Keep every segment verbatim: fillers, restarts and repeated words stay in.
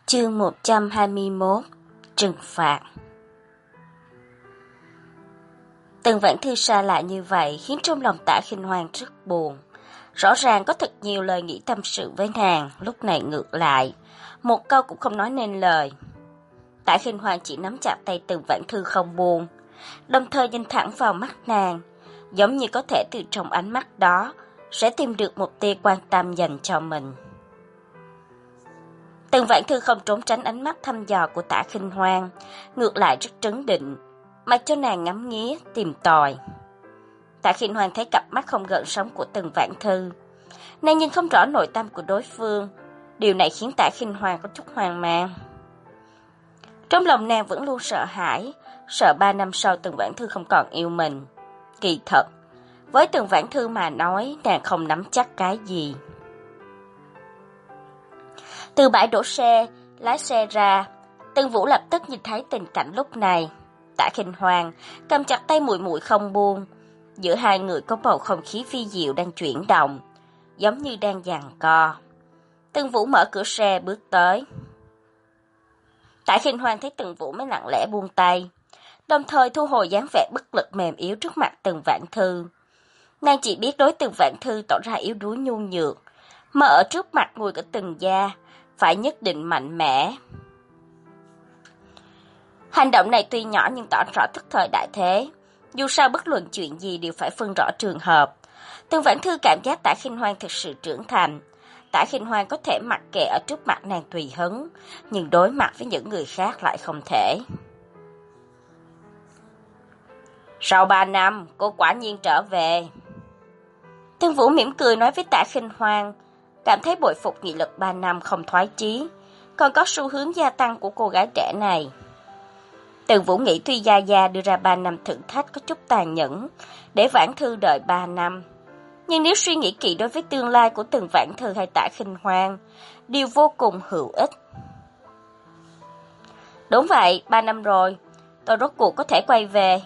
Chương một trăm hai mươi mốt. Trừng phạt. Từng Vãn Thư xa lạ như vậy khiến trong lòng Tạ Khinh Hoan rất buồn. Rõ ràng có thật nhiều lời nghĩ tâm sự với nàng, lúc này ngược lại, một câu cũng không nói nên lời. Tạ Khinh Hoan chỉ nắm chặt tay Từng Vãn Thư không buông, đồng thời nhìn thẳng vào mắt nàng, giống như có thể từ trong ánh mắt đó sẽ tìm được một tia quan tâm dành cho mình. Từng Vãn Thư không trốn tránh ánh mắt thăm dò của Tạ Khinh Hoan, ngược lại rất trấn định, mặc cho nàng ngắm nghía, tìm tòi. Tạ Khinh Hoan thấy cặp mắt không gợn sóng của Từng Vãn Thư, nàng nhìn không rõ nội tâm của đối phương, điều này khiến Tạ Khinh Hoan có chút hoang mang. Trong lòng nàng vẫn luôn sợ hãi, sợ ba năm sau Từng Vãn Thư không còn yêu mình. Kỳ thật, với Từng Vãn Thư mà nói, nàng không nắm chắc cái gì. Từ bãi đổ xe, lái xe ra, Tân Vũ lập tức nhìn thấy tình cảnh lúc này. Tạ Khinh Hoan cầm chặt tay muội muội không buông, giữa hai người có bầu không khí phi diệu đang chuyển động, giống như đang giằng co. Tân Vũ mở cửa xe bước tới. Tạ Khinh Hoan thấy Tân Vũ mới lặng lẽ buông tay, đồng thời thu hồi dáng vẻ bất lực mềm yếu trước mặt Từng Vãn Thư. Nàng chỉ biết đối Từng Vãn Thư tỏ ra yếu đuối nhu nhược, mà ở trước mặt người của Từng gia phải nhất định mạnh mẽ. Hành động này tuy nhỏ nhưng tỏ rõ thức thời đại thế. Dù sao bất luận chuyện gì đều phải phân rõ trường hợp. Từng Vãn Thư cảm giác Tạ Khinh Hoan thực sự trưởng thành. Tạ Khinh Hoan có thể mặc kệ ở trước mặt nàng tùy hứng, nhưng đối mặt với những người khác lại không thể. Sau ba năm, cô quả nhiên trở về. Tân Vũ mỉm cười nói với Tạ Khinh Hoan, cảm thấy bội phục nghị lực ba năm không thoái chí, còn có xu hướng gia tăng của cô gái trẻ này. Từng Vũ nghĩ tuy Gia Gia đưa ra ba năm thử thách có chút tàn nhẫn, để Vãn Thư đợi ba năm. Nhưng nếu suy nghĩ kỹ đối với tương lai của Từng Vãn Thư hay Tạ Khinh Hoan, đều vô cùng hữu ích. Đúng vậy, ba năm rồi, tôi rốt cuộc có thể quay về.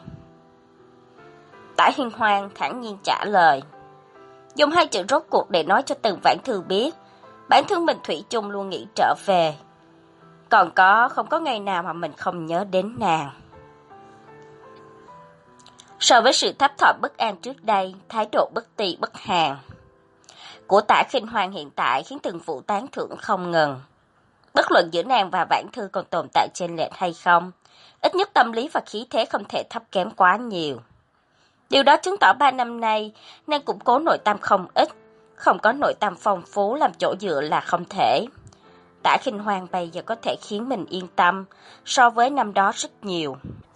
Tạ Khinh Hoan thản nhiên trả lời, dùng hai chữ rốt cuộc để nói cho Từng Vãn Thư biết, bản thân mình thủy chung luôn nghĩ trở về. Còn có, không có ngày nào mà mình không nhớ đến nàng. So với sự thấp thỏm bất an trước đây, thái độ bất ti bất hàng của Tạ Khinh Hoan hiện tại khiến Từng Vũ tán thưởng không ngừng. Bất luận giữa nàng và Vãn Thư còn tồn tại chênh lệch hay không, ít nhất tâm lý và khí thế không thể thấp kém quá nhiều. Điều đó chứng tỏ ba năm nay, nàng củng cố nội tâm không ít, không có nội tâm phong phú làm chỗ dựa là không thể. Tạ Khinh Hoan bây giờ có thể khiến mình yên tâm so với năm đó rất nhiều.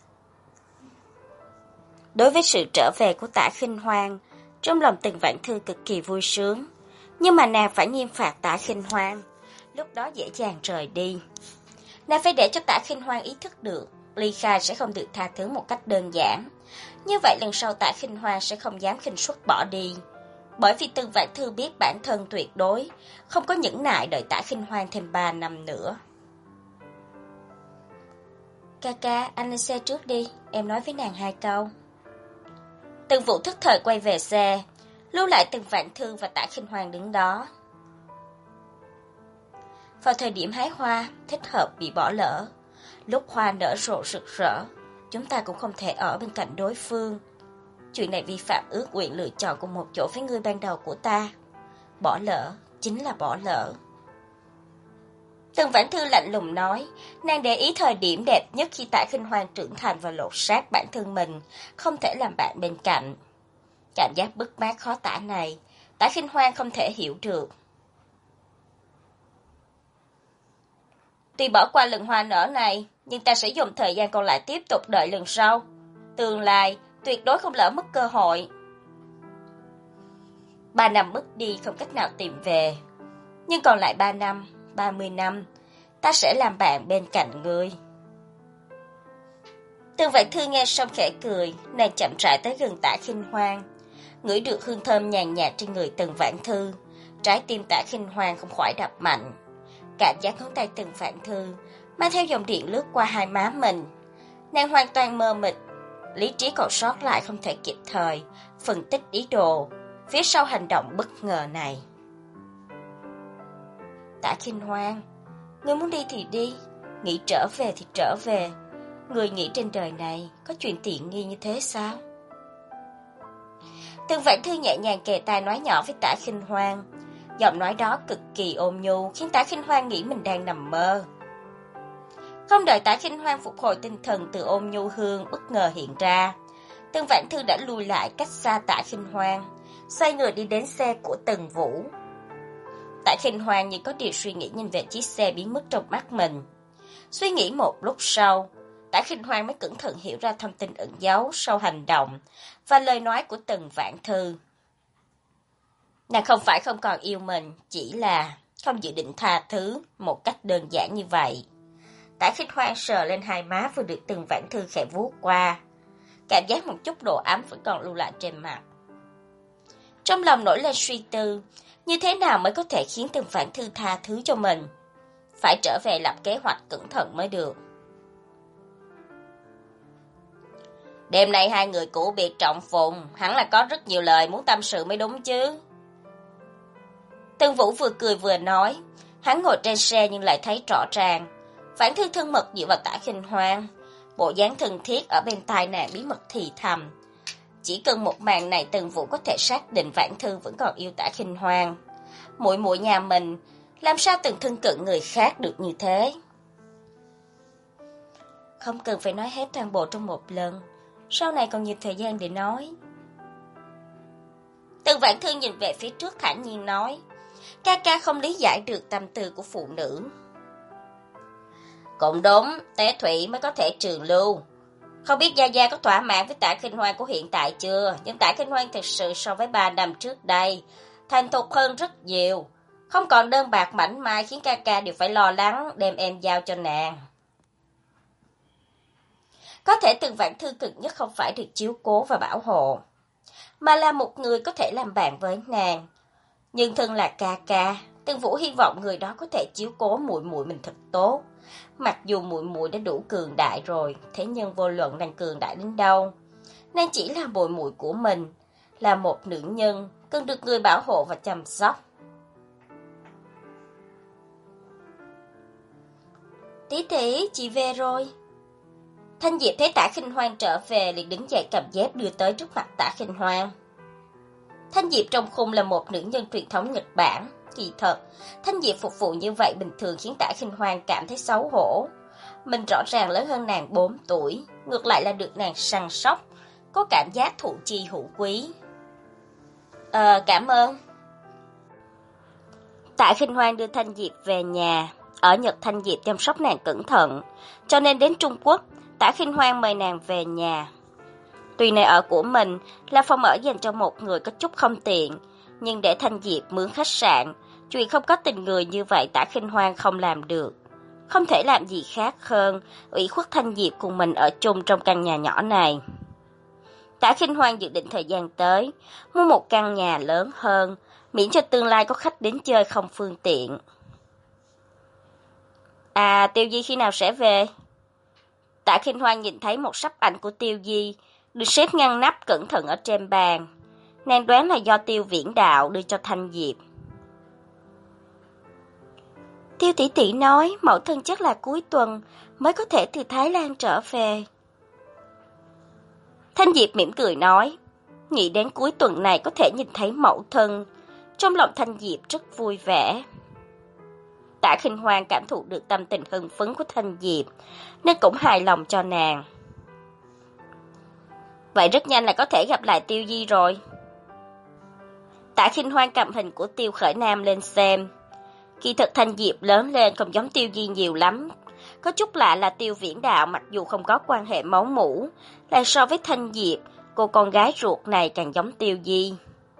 Đối với sự trở về của Tạ Khinh Hoan, trong lòng Từng Vãn Thư cực kỳ vui sướng, nhưng mà nàng phải nghiêm phạt Tạ Khinh Hoan, lúc đó dễ dàng rời đi. Nàng phải để cho Tạ Khinh Hoan ý thức được, ly khai sẽ không được tha thứ một cách đơn giản. Như vậy lần sau Tạ Khinh Hoan sẽ không dám khinh suất bỏ đi. Bởi vì Từng Vãn Thư biết bản thân tuyệt đối không có nhẫn nại đợi Tạ Khinh Hoan thêm ba năm nữa. Ca ca, anh lên xe trước đi, em nói với nàng hai câu. Từng Vũ thức thời quay về xe, lưu lại Từng Vãn Thư và Tạ Khinh Hoan đứng đó. Vào thời điểm hái hoa, thích hợp bị bỏ lỡ. Lúc hoa nở rộ rực rỡ, chúng ta cũng không thể ở bên cạnh đối phương. Chuyện này vi phạm ước nguyện lựa chọn cùng một chỗ với người ban đầu của ta. Bỏ lỡ, chính là bỏ lỡ. Từng Vãn Thư lạnh lùng nói, nàng để ý thời điểm đẹp nhất khi Tạ Khinh Hoan trưởng thành và lột xác bản thân mình, không thể làm bạn bên cạnh. Cảm giác bứt mát khó tả này, Tạ Khinh Hoan không thể hiểu được. Tuy bỏ qua lần hoa nở này, nhưng ta sẽ dùng thời gian còn lại tiếp tục đợi lần sau. Tương lai, tuyệt đối không lỡ mất cơ hội. Ba năm mất đi không cách nào tìm về. Nhưng còn lại ba năm, ba mươi năm, ta sẽ làm bạn bên cạnh ngươi. Từng Vãn Thư nghe xong khẽ cười, nàng chậm rãi tới gần Tạ Khinh Hoan. Ngửi được hương thơm nhàn nhạt trên người Từng Vãn Thư, trái tim Tạ Khinh Hoan không khỏi đập mạnh. Cảm giác ngón tay Từng Vãn Thư mang theo dòng điện lướt qua hai má mình. Nàng hoàn toàn mơ mịt, lý trí còn sót lại không thể kịp thời phân tích ý đồ phía sau hành động bất ngờ này. Tạ Khinh Hoan, Người muốn đi thì đi, nghĩ trở về thì trở về. Người nghĩ trên đời này có chuyện tiện nghi như thế sao? Từng Vãn Thư nhẹ nhàng kề tai nói nhỏ với Tả Khinh Hoan. Giọng nói đó cực kỳ ôn nhu, khiến Tả Khinh Hoan nghĩ mình đang nằm mơ. Không đợi Tả Khinh Hoan phục hồi tinh thần từ ôn nhu hương bất ngờ hiện ra, Từng Vãn Thư đã lùi lại cách xa Tả Khinh Hoan, xoay người đi đến xe của Tần Vũ. Tả Khinh Hoan như có điều suy nghĩ nhìn về chiếc xe biến mất trong mắt mình. Suy nghĩ một lúc sau, Tả Khinh Hoan mới cẩn thận hiểu ra thông tin ẩn giấu sau hành động và lời nói của Tần Vãn Thư. Nàng không phải không còn yêu mình, chỉ là không dự định tha thứ một cách đơn giản như vậy. Tả Khinh Hoan sờ lên hai má vừa được Tần Vãn Thư khẽ vuốt qua. Cảm giác một chút độ ấm vẫn còn lưu lại trên mặt. Trong lòng nổi lên suy tư, như thế nào mới có thể khiến Tần Vãn Thư tha thứ cho mình? Phải trở về lập kế hoạch cẩn thận mới được. Đêm nay hai người cũ biệt trọng phùng, hẳn là có rất nhiều lời muốn tâm sự mới đúng chứ. Tần Vũ vừa cười vừa nói, hắn ngồi trên xe nhưng lại thấy rõ ràng. Vãn Thư thân mật dựa vào Tả Khinh Hoan, bộ dáng thân thiết ở bên tai nàng bí mật thì thầm. Chỉ cần một màn này Tần Vũ có thể xác định Vãn Thư vẫn còn yêu Tả Khinh Hoan. Muội muội nhà mình làm sao từng thân cận người khác được như thế? Không cần phải nói hết toàn bộ trong một lần, sau này còn nhiều thời gian để nói. Tần Vãn Thư nhìn về phía trước thản nhiên nói, ca ca không lý giải được tâm tư của phụ nữ. Cũng đúng, Tế Thủy mới có thể trường lưu. Không biết Gia Gia có thỏa mãn với Tả Khinh Hoan của hiện tại chưa, nhưng Tả Khinh Hoan thực sự so với ba năm trước đây, thành thục hơn rất nhiều. Không còn đơn bạc mảnh mai khiến ca ca đều phải lo lắng đem em giao cho nàng. Có thể Tần Vãn Thư cực nhất không phải được chiếu cố và bảo hộ, mà là một người có thể làm bạn với nàng. Nhưng thân là ca ca, Tần Vũ hy vọng người đó có thể chiếu cố muội muội mình thật tốt. Mặc dù muội muội đã đủ cường đại rồi, thế nhưng vô luận nàng cường đại đến đâu, nàng chỉ là muội muội của mình, là một nữ nhân cần được người bảo hộ và chăm sóc. Tỷ tỷ, chị về rồi. Thanh Diệp thấy Tả Khinh Hoan trở về liền đứng dậy cầm dép đưa tới trước mặt Tả Khinh Hoan. Thanh Diệp trong khung là một nữ nhân truyền thống Nhật Bản. Kỳ thật, Thanh Diệp phục vụ như vậy bình thường khiến Tả Khinh Hoan cảm thấy xấu hổ. Mình rõ ràng lớn hơn nàng bốn tuổi, ngược lại là được nàng săn sóc, có cảm giác thụ chi hữu quý. Ờ, cảm ơn. Tả Khinh Hoan đưa Thanh Diệp về nhà. Ở Nhật Thanh Diệp chăm sóc nàng cẩn thận, cho nên đến Trung Quốc, Tả Khinh Hoan mời nàng về nhà. Tuy nơi ở của mình là phòng ở dành cho một người có chút không tiện, nhưng để Thanh Diệp mướn khách sạn, chuyện không có tình người như vậy Tả Khinh Hoan không làm được. Không thể làm gì khác hơn ủy khuất Thanh Diệp cùng mình ở chung trong căn nhà nhỏ này. Tả Khinh Hoan dự định thời gian tới mua một căn nhà lớn hơn, miễn cho tương lai có khách đến chơi không phương tiện. À, Tiêu Di khi nào sẽ về? Tả Khinh Hoan nhìn thấy một sắp ảnh của Tiêu Di được xếp ngăn nắp cẩn thận ở trên bàn. Nàng đoán là do Tiêu Viễn Đạo đưa cho Thanh Diệp. Tiêu tỷ tỷ nói mẫu thân chắc là cuối tuần mới có thể từ Thái Lan trở về. Thanh Diệp mỉm cười nói, nghĩ đến cuối tuần này có thể nhìn thấy mẫu thân, trong lòng Thanh Diệp rất vui vẻ. Tả Khinh Hoan cảm thụ được tâm tình hưng phấn của Thanh Diệp, nên cũng hài lòng cho nàng. Vậy rất nhanh là có thể gặp lại Tiêu Di rồi. Tả Khinh Hoan cầm hình của Tiêu Khởi Nam lên xem. Kỳ thực Thanh Diệp lớn lên không giống Tiêu Di nhiều lắm. Có chút lạ là Tiêu Viễn Đạo mặc dù không có quan hệ máu mủ, lại so với Thanh Diệp, cô con gái ruột này càng giống Tiêu Di.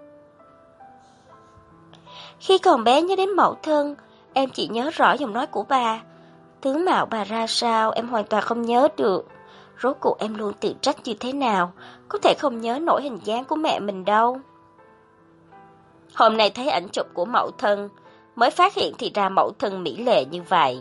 Khi còn bé nhớ đến mẫu thân, em chỉ nhớ rõ giọng nói của bà. Tướng mạo bà ra sao em hoàn toàn không nhớ được. Rốt cuộc em luôn tự trách như thế nào, có thể không nhớ nổi hình dáng của mẹ mình đâu. Hôm nay thấy ảnh chụp của mẫu thân, mới phát hiện thì ra mẫu thân mỹ lệ như vậy.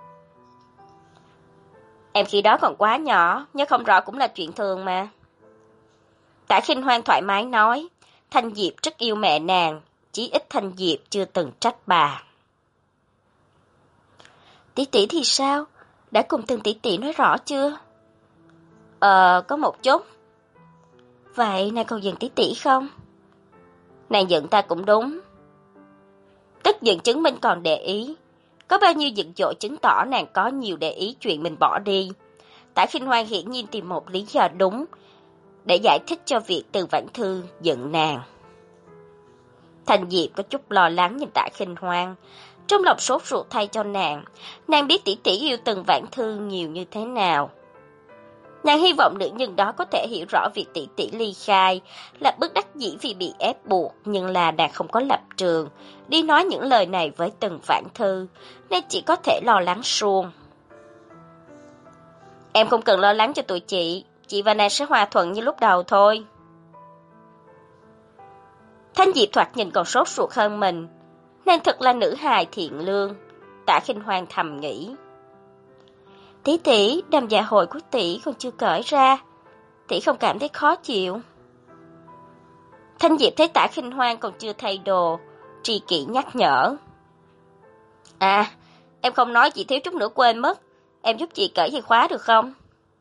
Em khi đó còn quá nhỏ, nhớ không rõ cũng là chuyện thường mà. Tả Khinh Hoan thoải mái nói, Thanh Diệp rất yêu mẹ nàng, chí ít Thanh Diệp chưa từng trách bà. Tỷ tỷ thì sao? Đã cùng từng tỷ tỷ nói rõ chưa? Ờ, có một chút. Vậy nàng còn giận tỷ tỷ không? Nàng giận ta cũng đúng. Tức giận chứng minh còn để ý. Có bao nhiêu giận dỗi chứng tỏ nàng có nhiều để ý chuyện mình bỏ đi. Tạ Khinh Hoan hiển nhiên tìm một lý do đúng để giải thích cho việc Từ Vãn Thư giận nàng. Thanh Diệp có chút lo lắng nhìn Tạ Khinh Hoan, trong lòng sốt ruột thay cho nàng. Nàng biết tỷ tỷ yêu Từ Vãn Thư nhiều như thế nào. Nàng hy vọng nữ nhân đó có thể hiểu rõ việc tỷ tỷ ly khai là bất đắc dĩ vì bị ép buộc, nhưng là nàng không có lập trường đi nói những lời này với Từ Vãn Thư, nên chỉ có thể lo lắng suông. Em không cần lo lắng cho tụi chị, chị và nàng sẽ hòa thuận như lúc đầu thôi. Thanh Diệp thoạt nhìn còn sốt ruột hơn mình, nàng thật là nữ hài thiện lương. Tạ Khinh Hoan thầm nghĩ. Tỷ tỷ, đầm dạ hội của tỷ còn chưa cởi ra, tỷ không cảm thấy khó chịu? Thanh Diệp thấy Tạ Khinh Hoan còn chưa thay đồ, tri kỷ nhắc nhở. À, em không nói chị thiếu chút nữa quên mất, em giúp chị cởi dây khóa được không?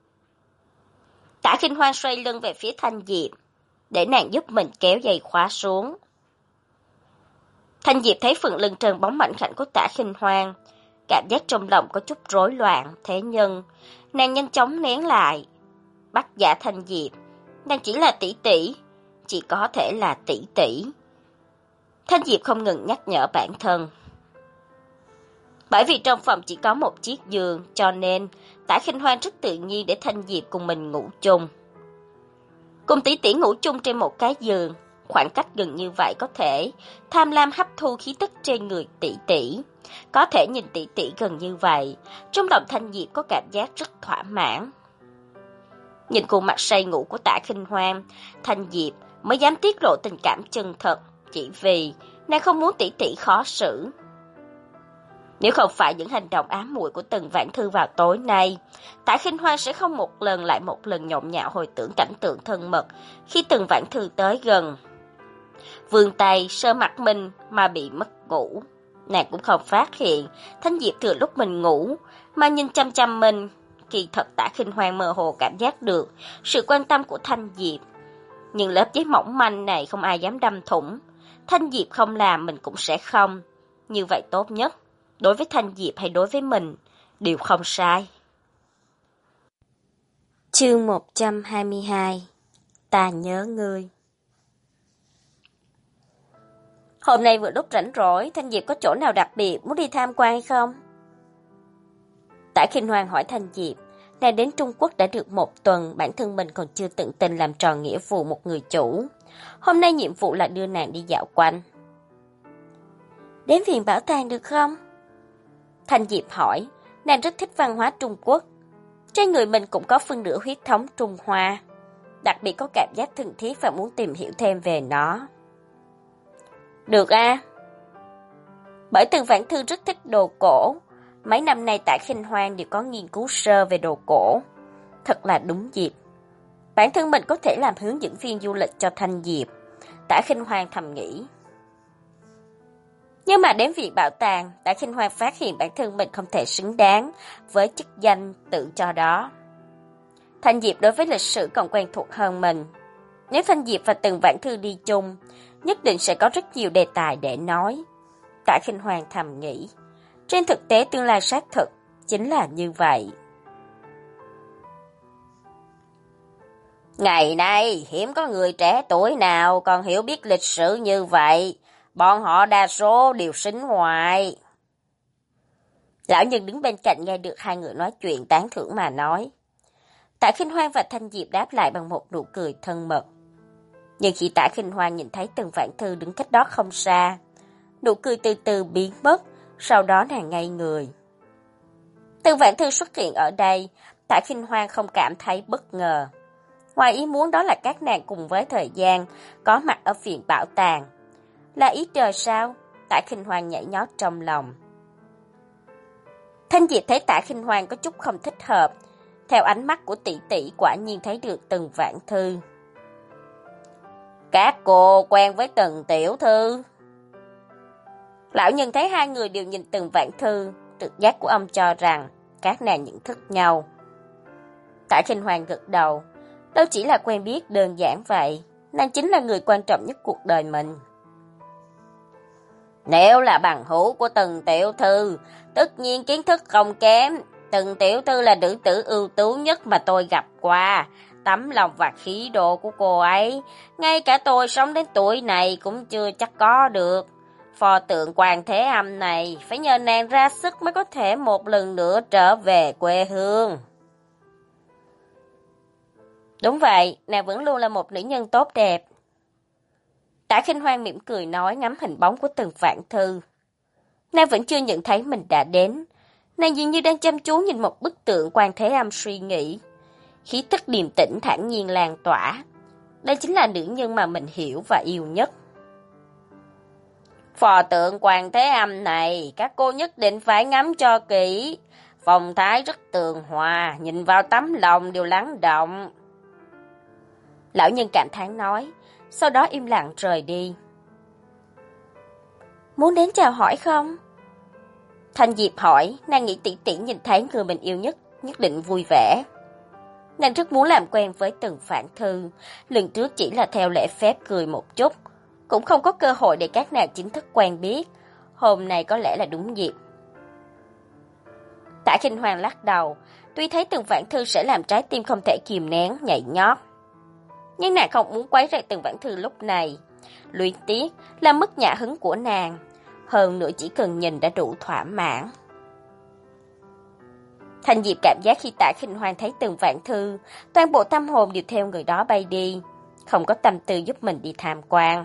Tạ Khinh Hoan xoay lưng về phía Thanh Diệp, để nàng giúp mình kéo dây khóa xuống. Thanh Diệp thấy phần lưng trơn bóng mảnh khảnh của Tạ Khinh Hoan, cảm giác trong lòng có chút rối loạn, thế nhưng nàng nhanh chóng nén lại. Bắt giả Thanh Diệp, nàng chỉ là tỷ tỷ, chỉ có thể là tỷ tỷ. Thanh Diệp không ngừng nhắc nhở bản thân. Bởi vì trong phòng chỉ có một chiếc giường, cho nên Tạ Khinh Hoan rất tự nhiên để Thanh Diệp cùng mình ngủ chung. Cùng tỷ tỷ ngủ chung trên một cái giường, khoảng cách gần như vậy có thể tham lam hấp thu khí tức trên người tỷ tỷ. Có thể nhìn tỷ tỷ gần như vậy, trong lòng Thanh Diệp có cảm giác rất thỏa mãn. Nhìn khuôn mặt say ngủ của Tạ Khinh Hoan, Thanh Diệp mới dám tiết lộ tình cảm chân thật, chỉ vì nàng không muốn tỷ tỷ khó xử. Nếu không phải những hành động ám muội của Từ Vãn Thư vào tối nay, Tạ Khinh Hoan sẽ không một lần lại một lần nhộn nhạo hồi tưởng cảnh tượng thân mật khi Từ Vãn Thư tới gần. Vươn tay sờ mặt mình mà bị mất ngủ. Nàng cũng không phát hiện Thanh Diệp thừa lúc mình ngủ mà nhìn chăm chăm mình. Kỳ thật Tạ Khinh Hoan mơ hồ cảm giác được sự quan tâm của Thanh Diệp. Nhưng lớp giấy mỏng manh này không ai dám đâm thủng. Thanh Diệp không làm mình cũng sẽ không. Như vậy tốt nhất. Đối với Thanh Diệp hay đối với mình, đều không sai. Chương một trăm hai mươi hai. Ta nhớ ngươi. Hôm nay vừa lúc rảnh rỗi, Thanh Diệp có chỗ nào đặc biệt muốn đi tham quan hay không? Tạ Khinh Hoan hỏi Thanh Diệp, nàng đến Trung Quốc đã được một tuần, bản thân mình còn chưa tận tình làm tròn nghĩa vụ một người chủ. Hôm nay nhiệm vụ là đưa nàng đi dạo quanh. Đến viện bảo tàng được không? Thanh Diệp hỏi, nàng rất thích văn hóa Trung Quốc. Trên người mình cũng có phân nửa huyết thống Trung Hoa, đặc biệt có cảm giác thân thiết và muốn tìm hiểu thêm về nó. Được à? Bởi Từ Vãn Thư rất thích đồ cổ, mấy năm nay tại Khinh Hoan đều có nghiên cứu sơ về đồ cổ. Thật là đúng dịp. Bản thân mình có thể làm hướng dẫn viên du lịch cho Thanh Diệp. Tạ Khinh Hoan thầm nghĩ. Nhưng mà đến viện bảo tàng, Tạ Khinh Hoan phát hiện bản thân mình không thể xứng đáng với chức danh tự cho đó. Thanh Diệp đối với lịch sử còn quen thuộc hơn mình. Nếu Thanh Diệp và Từ Vãn Thư đi chung, nhất định sẽ có rất nhiều đề tài để nói. Tạ Khinh Hoan thầm nghĩ. Trên thực tế tương lai xác thực chính là như vậy. Ngày nay hiếm có người trẻ tuổi nào còn hiểu biết lịch sử như vậy. Bọn họ đa số đều sính ngoại. Lão nhân đứng bên cạnh nghe được hai người nói chuyện tán thưởng mà nói. Tạ Khinh Hoan và Thanh Diệp đáp lại bằng một nụ cười thân mật. Nhưng khi Tạ Khinh Hoan nhìn thấy Từ Vãn Thư đứng cách đó không xa, nụ cười từ từ biến mất, sau đó nàng ngây người. Từ Vãn Thư xuất hiện ở đây, Tạ Khinh Hoan không cảm thấy bất ngờ. Ngoài ý muốn đó là các nàng cùng với thời gian có mặt ở viện bảo tàng. Là ý trời sao? Tạ Khinh Hoan nhảy nhót trong lòng. Thanh Diệp thấy Tạ Khinh Hoan có chút không thích hợp, theo ánh mắt của tỷ tỷ quả nhiên thấy được Từ Vãn Thư. Các cô quen với Từ tiểu thư? Lão nhân thấy hai người đều nhìn Từ Vãn Thư, trực giác của ông cho rằng các nàng nhận thức nhau. Tạ Khinh Hoàng gật đầu, đâu chỉ là quen biết đơn giản vậy, nàng chính là người quan trọng nhất cuộc đời mình. Nếu là bằng hữu của Tần tiểu thư, tất nhiên kiến thức không kém. Tần tiểu thư là nữ tử ưu tú nhất mà tôi gặp qua. Tấm lòng và khí độ của cô ấy, ngay cả tôi sống đến tuổi này cũng chưa chắc có được. Pho tượng Hoàng Thế Âm này phải nhờ nàng ra sức mới có thể một lần nữa trở về quê hương. Đúng vậy, nàng vẫn luôn là một nữ nhân tốt đẹp. Tạ Khinh Hoan mỉm cười nói, ngắm hình bóng của Tần Vãn Thư. Nàng vẫn chưa nhận thấy mình đã đến. Nàng dường như đang chăm chú nhìn một bức tượng Quan Thế Âm suy nghĩ. Khí tức điềm tĩnh thản nhiên lan tỏa. Đây chính là nữ nhân mà mình hiểu và yêu nhất. Phò tượng Quan Thế Âm này, các cô nhất định phải ngắm cho kỹ. Phong thái rất tường hòa, nhìn vào tấm lòng đều lắng động. Lão nhân cảm thán nói, sau đó im lặng rời đi. Muốn đến chào hỏi không? Thanh Diệp hỏi, nàng nghĩ tỷ tỷ nhìn thấy người mình yêu nhất, nhất định vui vẻ. Nàng rất muốn làm quen với Tần Vãn Thư, lần trước chỉ là theo lễ phép cười một chút, cũng không có cơ hội để các nàng chính thức quen biết, hôm nay có lẽ là đúng dịp. Tạ Khinh Hoàng lắc đầu, tuy thấy Tần Vãn Thư sẽ làm trái tim không thể kìm nén, nhảy nhót. Nhưng nàng không muốn quấy rầy Tần Vãn Thư lúc này, luyến tiếc là mất nhã hứng của nàng, hơn nữa chỉ cần nhìn đã đủ thỏa mãn. Thanh Diệp cảm giác khi Tạ Khinh Hoàng thấy Tần Vãn Thư, toàn bộ tâm hồn đều theo người đó bay đi, không có tâm tư giúp mình đi tham quan.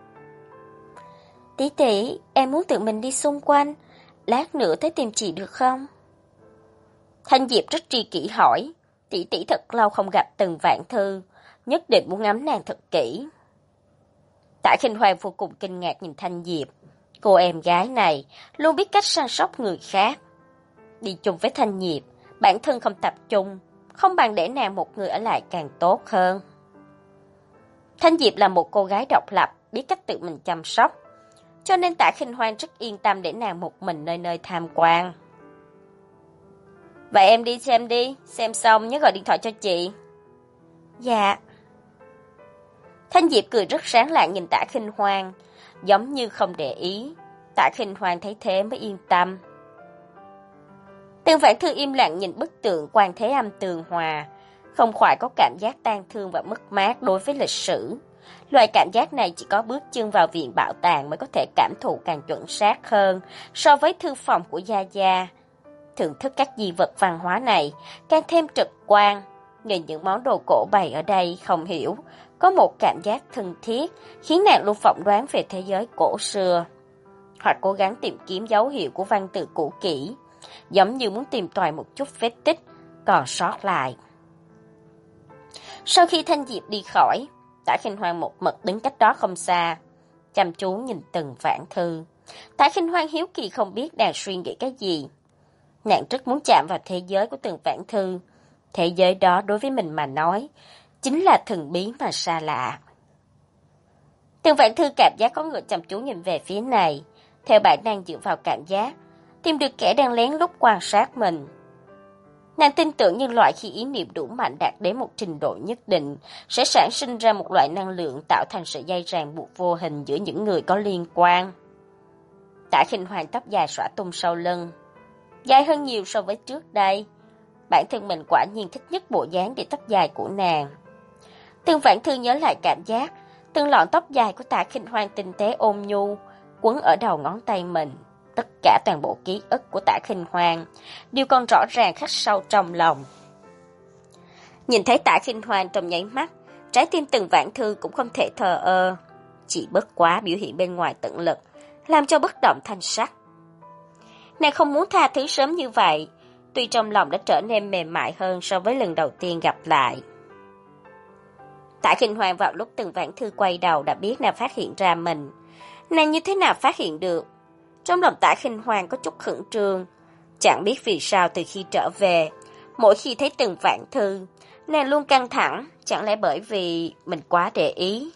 Tỷ tỷ, em muốn tự mình đi xung quanh, lát nữa tới tìm chị được không? Thanh Diệp rất tri kỷ hỏi, tỷ tỷ thật lâu không gặp Tần Vãn Thư, nhất định muốn ngắm nàng thật kỹ. Tạ Khinh Hoàng vô cùng kinh ngạc nhìn Thanh Diệp, cô em gái này luôn biết cách săn sóc người khác. Đi chung với Thanh Diệp, bản thân không tập trung, không bằng để nàng một người ở lại càng tốt hơn. Thanh Diệp là một cô gái độc lập, biết cách tự mình chăm sóc, cho nên Tạ Khinh Hoan rất yên tâm để nàng một mình nơi nơi tham quan. Vậy em đi xem đi, xem xong nhớ gọi điện thoại cho chị. Dạ. Thanh Diệp cười rất sáng lạng nhìn Tạ Khinh Hoan, giống như không để ý. Tạ Khinh Hoan thấy thế mới yên tâm. Tần Vãn Thư im lặng nhìn bức tượng Quan Thế Âm tường hòa, không khỏi có cảm giác tang thương và mất mát đối với lịch sử. Loại cảm giác này chỉ có bước chân vào viện bảo tàng mới có thể cảm thụ càng chuẩn xác hơn so với thư phòng của Gia Gia. Thưởng thức các di vật văn hóa này càng thêm trực quan, nhìn những món đồ cổ bày ở đây không hiểu, có một cảm giác thân thiết khiến nàng luôn phỏng đoán về thế giới cổ xưa. Hoặc cố gắng tìm kiếm dấu hiệu của văn tự cũ kỹ, giống như muốn tìm tòi một chút vết tích còn sót lại. Sau khi Thanh Diệp đi khỏi, Tạ Khinh Hoan một mực đứng cách đó không xa, chăm chú nhìn Tần Vãn Thư. Tạ Khinh Hoan hiếu kỳ không biết đang suy nghĩ cái gì. Nàng rất muốn chạm vào thế giới của Tần Vãn Thư. Thế giới đó đối với mình mà nói, chính là thần bí mà xa lạ. Tần Vãn Thư cảm giác có người chăm chú nhìn về phía này, theo bản năng dựa vào cảm giác, tìm được kẻ đang lén lút quan sát mình. Nàng tin tưởng nhân loại khi ý niệm đủ mạnh đạt đến một trình độ nhất định, sẽ sản sinh ra một loại năng lượng tạo thành sợi dây ràng buộc vô hình giữa những người có liên quan. Tạ Khinh Hoan tóc dài xõa tung sau lưng, dài hơn nhiều so với trước đây. Bản thân mình quả nhiên thích nhất bộ dáng để tóc dài của nàng. Tần Vãn Thư nhớ lại cảm giác, từng lọn tóc dài của Tạ Khinh Hoan tinh tế ôn nhu, quấn ở đầu ngón tay mình. Tất cả toàn bộ ký ức của Tạ Khinh Hoan đều còn rõ ràng khắc sâu trong lòng. Nhìn thấy Tạ Khinh Hoan trong nháy mắt, trái tim Tần Vãn Thư cũng không thể thờ ơ. Chỉ bất quá biểu hiện bên ngoài tận lực, làm cho bất động thanh sắc. Nàng không muốn tha thứ sớm như vậy, tuy trong lòng đã trở nên mềm mại hơn so với lần đầu tiên gặp lại. Tạ Khinh Hoan vào lúc Tần Vãn Thư quay đầu đã biết nàng phát hiện ra mình. Nàng như thế nào phát hiện được? Trong lòng Tạ Khinh Hoan có chút khẩn trương, chẳng biết vì sao từ khi trở về, mỗi khi thấy Tần Vãn Thư, nàng luôn căng thẳng, chẳng lẽ bởi vì mình quá để ý.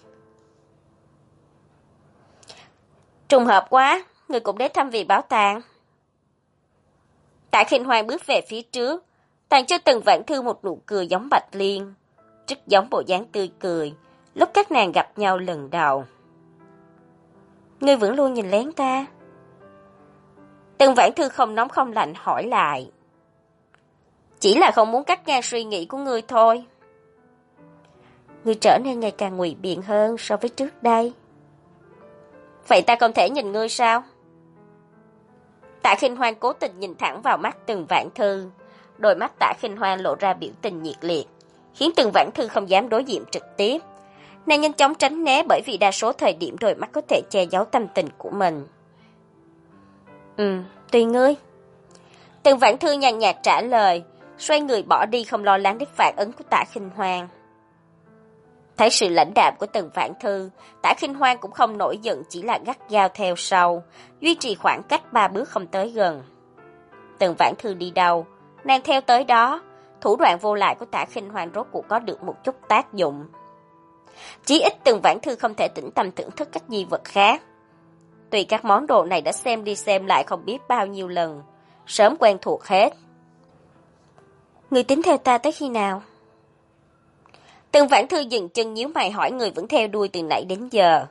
Trùng hợp quá, người cũng đến thăm viện bảo tàng. Tạ Khinh Hoan bước về phía trước, tặng cho Tần Vãn Thư một nụ cười giống Bạch Liên, rất giống bộ dáng tươi cười lúc các nàng gặp nhau lần đầu. Ngươi vẫn luôn nhìn lén ta. Tần Vãn Thư không nóng không lạnh hỏi lại. Chỉ là không muốn cắt ngang suy nghĩ của ngươi thôi. Ngươi trở nên ngày càng ngụy biện hơn so với trước đây. Vậy ta không thể nhìn ngươi sao? Tạ Khinh Hoan cố tình nhìn thẳng vào mắt Tần Vãn Thư. Đôi mắt Tạ Khinh Hoan lộ ra biểu tình nhiệt liệt, khiến Tần Vãn Thư không dám đối diện trực tiếp. Nàng nhanh chóng tránh né bởi vì đa số thời điểm đôi mắt có thể che giấu tâm tình của mình. Ừ, tùy ngươi. Tần Vãn Thư nhàn nhạt trả lời, xoay người bỏ đi không lo lắng đến phản ứng của Tạ Khinh Hoan. Thấy sự lãnh đạm của Tần Vãn Thư, Tạ Khinh Hoan cũng không nổi giận, chỉ là gắt gao theo sau, duy trì khoảng cách ba bước không tới gần. Tần Vãn Thư đi đâu, nàng theo tới đó, thủ đoạn vô lại của Tạ Khinh Hoan rốt cuộc có được một chút tác dụng. Chỉ ít Tần Vãn Thư không thể tĩnh tâm thưởng thức các di vật khác. Tuy các món đồ này đã xem đi xem lại không biết bao nhiêu lần, sớm quen thuộc hết. Người tính theo ta tới khi nào? Tần Vãn Thư dừng chân nhíu mày hỏi người vẫn theo đuôi từ nãy đến giờ.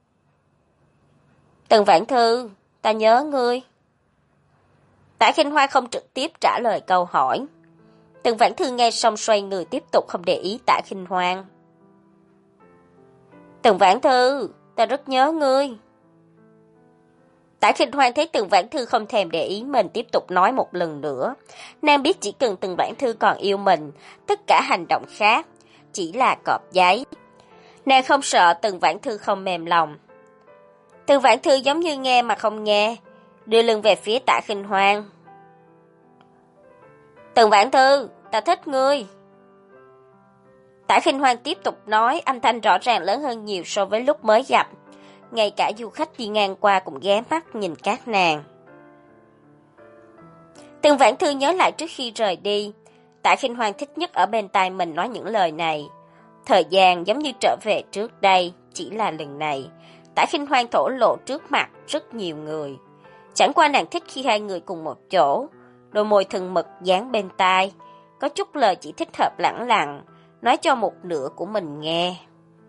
Tần Vãn Thư, ta nhớ ngươi. Tạ Khinh Hoa không trực tiếp trả lời câu hỏi. Tần Vãn Thư nghe xong xoay người tiếp tục không để ý Tạ Khinh Hoan. Tần Vãn Thư, ta rất nhớ ngươi. Tạ Khinh Hoan thấy Tần Vãn Thư không thèm để ý mình, tiếp tục nói một lần nữa. Nàng biết chỉ cần Tần Vãn Thư còn yêu mình, tất cả hành động khác chỉ là cọp giấy. Nàng không sợ Tần Vãn Thư không mềm lòng. Tần Vãn Thư giống như nghe mà không nghe, đưa lưng về phía Tạ Khinh Hoan. Tần Vãn Thư, ta thích ngươi. Tạ Khinh Hoan tiếp tục nói, âm thanh rõ ràng lớn hơn nhiều so với lúc mới gặp. Ngay cả du khách đi ngang qua cũng ghé mắt nhìn các nàng. Tần Vãn Thư nhớ lại trước khi rời đi, Tạ Khinh Hoan thích nhất ở bên tai mình nói những lời này. Thời gian giống như trở về trước đây, chỉ là lần này, Tạ Khinh Hoan thổ lộ trước mặt rất nhiều người. Chẳng qua nàng thích khi hai người cùng một chỗ, đôi môi thân mật dán bên tai, có chút lời chỉ thích hợp lẳng lặng, nói cho một nửa của mình nghe.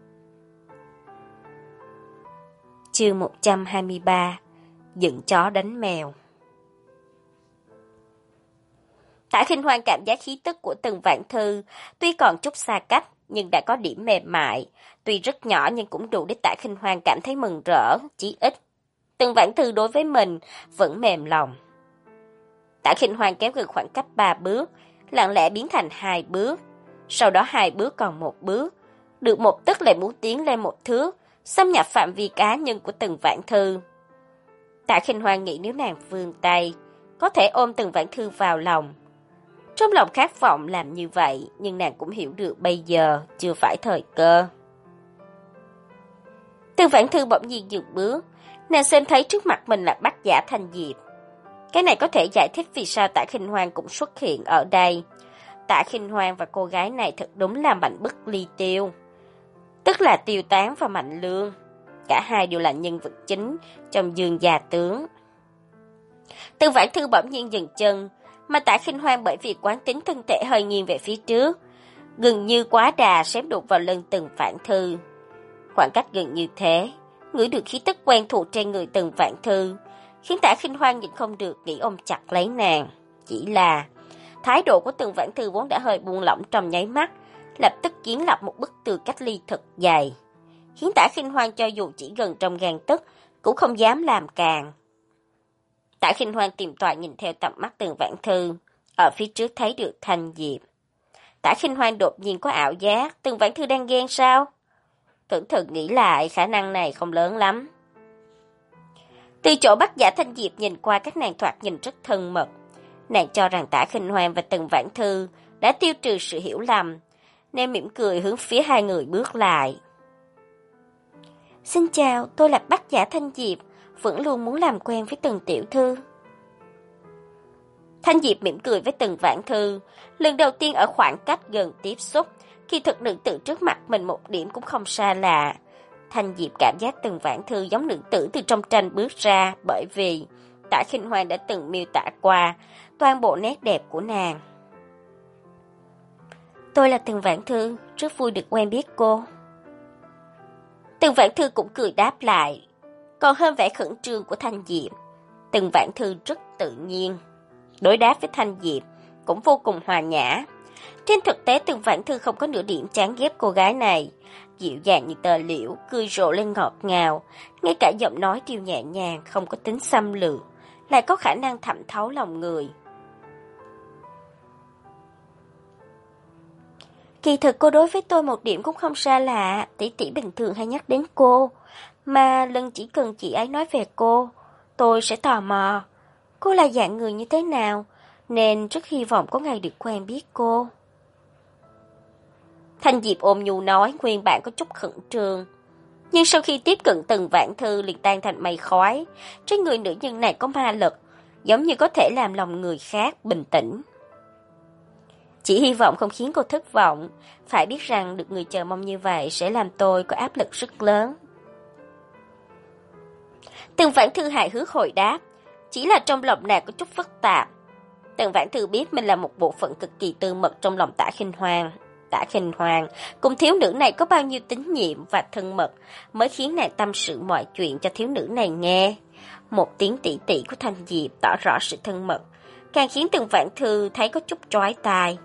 Chương một trăm hai mươi ba. Dựng chó đánh mèo. Tạ Khinh Hoan cảm giác khí tức của Tần Vãn Thư tuy còn chút xa cách nhưng đã có điểm mềm mại, tuy rất nhỏ nhưng cũng đủ để Tạ Khinh Hoan cảm thấy mừng rỡ, chí ít Tần Vãn Thư đối với mình vẫn mềm lòng. Tạ Khinh Hoan kéo gần khoảng cách ba bước, lặng lẽ biến thành hai bước, sau đó hai bước còn một bước, được một tức lại muốn tiến lên một thước, xâm nhập phạm vi cá nhân của Tần Vãn Thư. Tạ Khinh Hoan nghĩ nếu nàng vươn tay, có thể ôm Tần Vãn Thư vào lòng. Trong lòng khát vọng làm như vậy, nhưng nàng cũng hiểu được bây giờ chưa phải thời cơ. Tần Vãn Thư bỗng nhiên dừng bước, nàng xem thấy trước mặt mình là Bách Giả Thanh Diệp. Cái này có thể giải thích vì sao Tạ Khinh Hoan cũng xuất hiện ở đây. Tạ Khinh Hoan và cô gái này thật đúng là Mạnh Bức Ly Tiêu, tức là Tiêu Tán và Mạnh Lương. Cả hai đều là nhân vật chính trong Dương Gia Tướng. Tần Vãn Thư bỗng nhiên dừng chân, mà Tạ Khinh Hoan bởi vì quán tính thân thể hơi nghiêng về phía trước, gần như quá đà xém đụng vào lưng Tần Vãn Thư. Khoảng cách gần như thế, ngửi được khí tức quen thuộc trên người Tần Vãn Thư, khiến Tạ Khinh Hoan nhịn không được nghĩ ôm chặt lấy nàng. Chỉ là thái độ của Tần Vãn Thư vốn đã hơi buông lỏng trong nháy mắt, lập tức kiến lập một bức tường cách ly thật dày, khiến Tạ Khinh Hoan cho dù chỉ gần trong gang tấc cũng không dám làm càng. Tạ Khinh Hoan tìm tòi nhìn theo tầm mắt Tần Vãn Thư, ở phía trước thấy được Thanh Diệp. Tạ Khinh Hoan đột nhiên có ảo giác, Tần Vãn Thư đang ghen sao? Cẩn thận nghĩ lại, khả năng này không lớn lắm. Từ chỗ Bách Giả Thanh Diệp nhìn qua, các nàng thoạt nhìn rất thân mật. Nàng cho rằng Tạ Khinh Hoan và Tần Vãn Thư đã tiêu trừ sự hiểu lầm, nên mỉm cười hướng phía hai người bước lại. Xin chào, tôi là Bách Giả Thanh Diệp, vẫn luôn muốn làm quen với Tần tiểu thư. Thanh Diệp mỉm cười với Tần Vãn Thư, lần đầu tiên ở khoảng cách gần tiếp xúc, khi thực nữ tử trước mặt mình một điểm cũng không xa lạ. Thanh Diệp cảm giác Tần Vãn Thư giống nữ tử từ trong tranh bước ra, bởi vì Tạ Khinh Hoan đã từng miêu tả qua, toàn bộ nét đẹp của nàng. Tôi là Tần Vãn Thư, rất vui được quen biết cô. Tần Vãn Thư cũng cười đáp lại, còn hơn vẻ khẩn trương của Thanh Diệp. Tần Vãn Thư rất tự nhiên, đối đáp với Thanh Diệp cũng vô cùng hòa nhã. Trên thực tế Tần Vãn Thư không có nửa điểm chán ghét cô gái này, dịu dàng như tờ liễu, cười rộ lên ngọt ngào, ngay cả giọng nói đều nhẹ nhàng, không có tính xâm lược, lại có khả năng thẩm thấu lòng người. Kỳ thực cô đối với tôi một điểm cũng không xa lạ, tỷ tỷ bình thường hay nhắc đến cô, mà lần chỉ cần chị ấy nói về cô, tôi sẽ tò mò. Cô là dạng người như thế nào, nên rất hy vọng có ngày được quen biết cô. Thanh Diệp ôm nhu nói, nguyên bản có chút khẩn trương, nhưng sau khi tiếp cận Tần Vãn Thư liền tan thành mây khói. Trên người nữ nhân này có ma lực, giống như có thể làm lòng người khác bình tĩnh. Chỉ hy vọng không khiến cô thất vọng, phải biết rằng được người chờ mong như vậy sẽ làm tôi có áp lực rất lớn. Tần Vãn Thư hài hước hồi đáp, chỉ là trong lòng nàng có chút phức tạp. Tần Vãn Thư biết mình là một bộ phận cực kỳ tư mật trong lòng Tả Khinh Hoàng. Tả Khinh Hoàng cùng thiếu nữ này có bao nhiêu tín nhiệm và thân mật mới khiến nàng tâm sự mọi chuyện cho thiếu nữ này nghe. Một tiếng tỉ tỉ của Thanh Diệp tỏ rõ sự thân mật, càng khiến Tần Vãn Thư thấy có chút chói tai.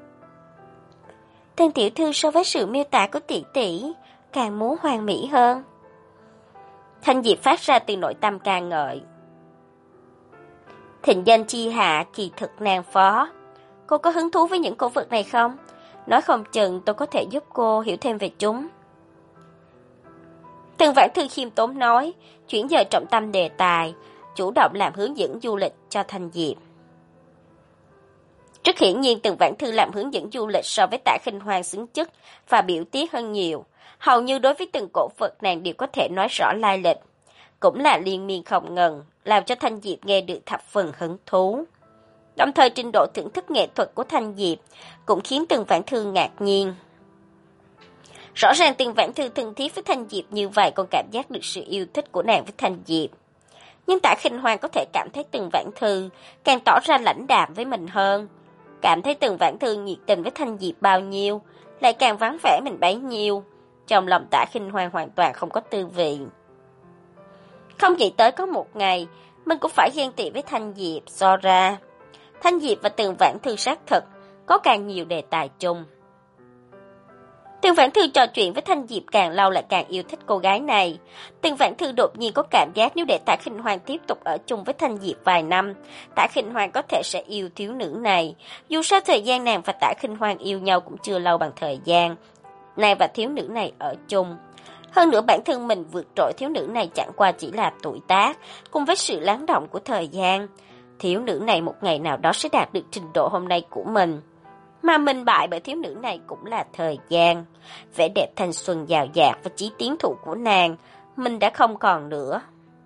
Tần tiểu thư so với sự miêu tả của tỷ tỷ càng muốn hoàn mỹ hơn. Thanh Diệp phát ra từ nội tâm ca ngợi. Thịnh danh chi hạ, kỳ thực nàng phó. Cô có hứng thú với những cổ vật này không? Nói không chừng tôi có thể giúp cô hiểu thêm về chúng. Tần Vãn Thư khiêm tốn nói, chuyển dời trọng tâm đề tài, chủ động làm hướng dẫn du lịch cho Thanh Diệp. Rất hiển nhiên Tần Vãn Thư làm hướng dẫn du lịch so với Tả Khinh Hoàng xứng chức và biểu tiết hơn nhiều. Hầu như đối với từng cổ vật nàng đều có thể nói rõ lai lịch. Cũng là liên miên không ngừng, làm cho Thanh Diệp nghe được thập phần hứng thú. Đồng thời trình độ thưởng thức nghệ thuật của Thanh Diệp cũng khiến Tần Vãn Thư ngạc nhiên. Rõ ràng Tần Vãn Thư thân thiết với Thanh Diệp như vậy còn cảm giác được sự yêu thích của nàng với Thanh Diệp. Nhưng Tả Khinh Hoàng có thể cảm thấy Tần Vãn Thư càng tỏ ra lãnh đạm với mình hơn. Cảm thấy Tần Vãn Thư nhiệt tình với Thanh Diệp bao nhiêu, lại càng vắng vẻ mình bấy nhiêu. Trong lòng Tả Khinh Hoàng hoàn toàn không có tư vị. Không nghĩ tới có một ngày, mình cũng phải ghen tị với Thanh Diệp, so ra Thanh Diệp và Tần Vãn Thư xác thực có càng nhiều đề tài chung. Tần Vãn Thư trò chuyện với Thanh Diệp càng lâu lại càng yêu thích cô gái này. Tần Vãn Thư đột nhiên có cảm giác nếu để Tả Khinh Hoàng tiếp tục ở chung với Thanh Diệp vài năm, Tả Khinh Hoàng có thể sẽ yêu thiếu nữ này. Dù sao thời gian nàng và Tả Khinh Hoàng yêu nhau cũng chưa lâu bằng thời gian nàng và thiếu nữ này ở chung. Hơn nữa bản thân mình vượt trội thiếu nữ này chẳng qua chỉ là tuổi tác, cùng với sự lắng động của thời gian. Thiếu nữ này một ngày nào đó sẽ đạt được trình độ hôm nay của mình. Mà mình bại bởi thiếu nữ này cũng là thời gian. Vẻ đẹp thanh xuân giàu dạt và chí tiến thủ của nàng, mình đã không còn nữa.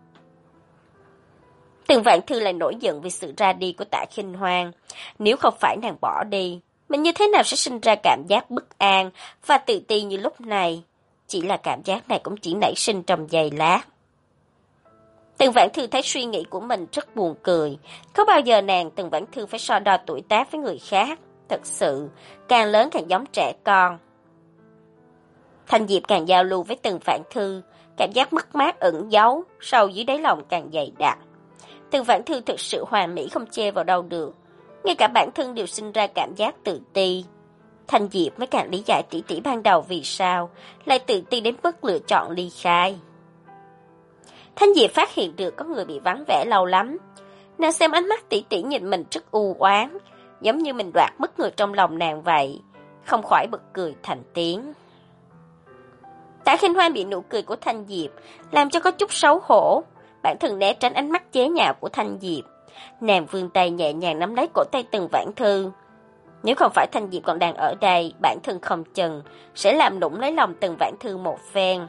Tần Vãn Thư lại nổi giận vì sự ra đi của Tả Khinh Hoàng. Nếu không phải nàng bỏ đi, mình như thế nào sẽ sinh ra cảm giác bất an và tự ti như lúc này. Chỉ là cảm giác này cũng chỉ nảy sinh trong giây lát. Tần Vãn Thư thấy suy nghĩ của mình rất buồn cười. Có bao giờ nàng Tần Vãn Thư phải so đo tuổi tác với người khác? Thật sự, càng lớn càng giống trẻ con. Thanh Diệp càng giao lưu với Tần Vãn Thư, cảm giác mất mát ẩn giấu, sâu dưới đáy lòng càng dày đặc. Tần Vãn Thư thực sự hoàn mỹ không chê vào đâu được. Ngay cả bản thân đều sinh ra cảm giác tự ti. Thanh Diệp mới càng lý giải tỷ tỷ ban đầu vì sao lại tự ti đến mức lựa chọn ly khai. Thanh Diệp phát hiện được có người bị vắng vẻ lâu lắm. Nàng xem ánh mắt tỷ tỷ nhìn mình rất u oán, giống như mình đoạt mất người trong lòng nàng vậy, không khỏi bật cười thành tiếng. Tả Khinh Hoàng bị nụ cười của Thanh Diệp làm cho có chút xấu hổ, bản thân né tránh ánh mắt chế nhạo của Thanh Diệp. Nàng vươn tay nhẹ nhàng nắm lấy cổ tay Tần Vãn Thư. Nếu không phải Thanh Diệp còn đang ở đây, bản thân không chừng sẽ làm nũng lấy lòng Tần Vãn Thư một phen.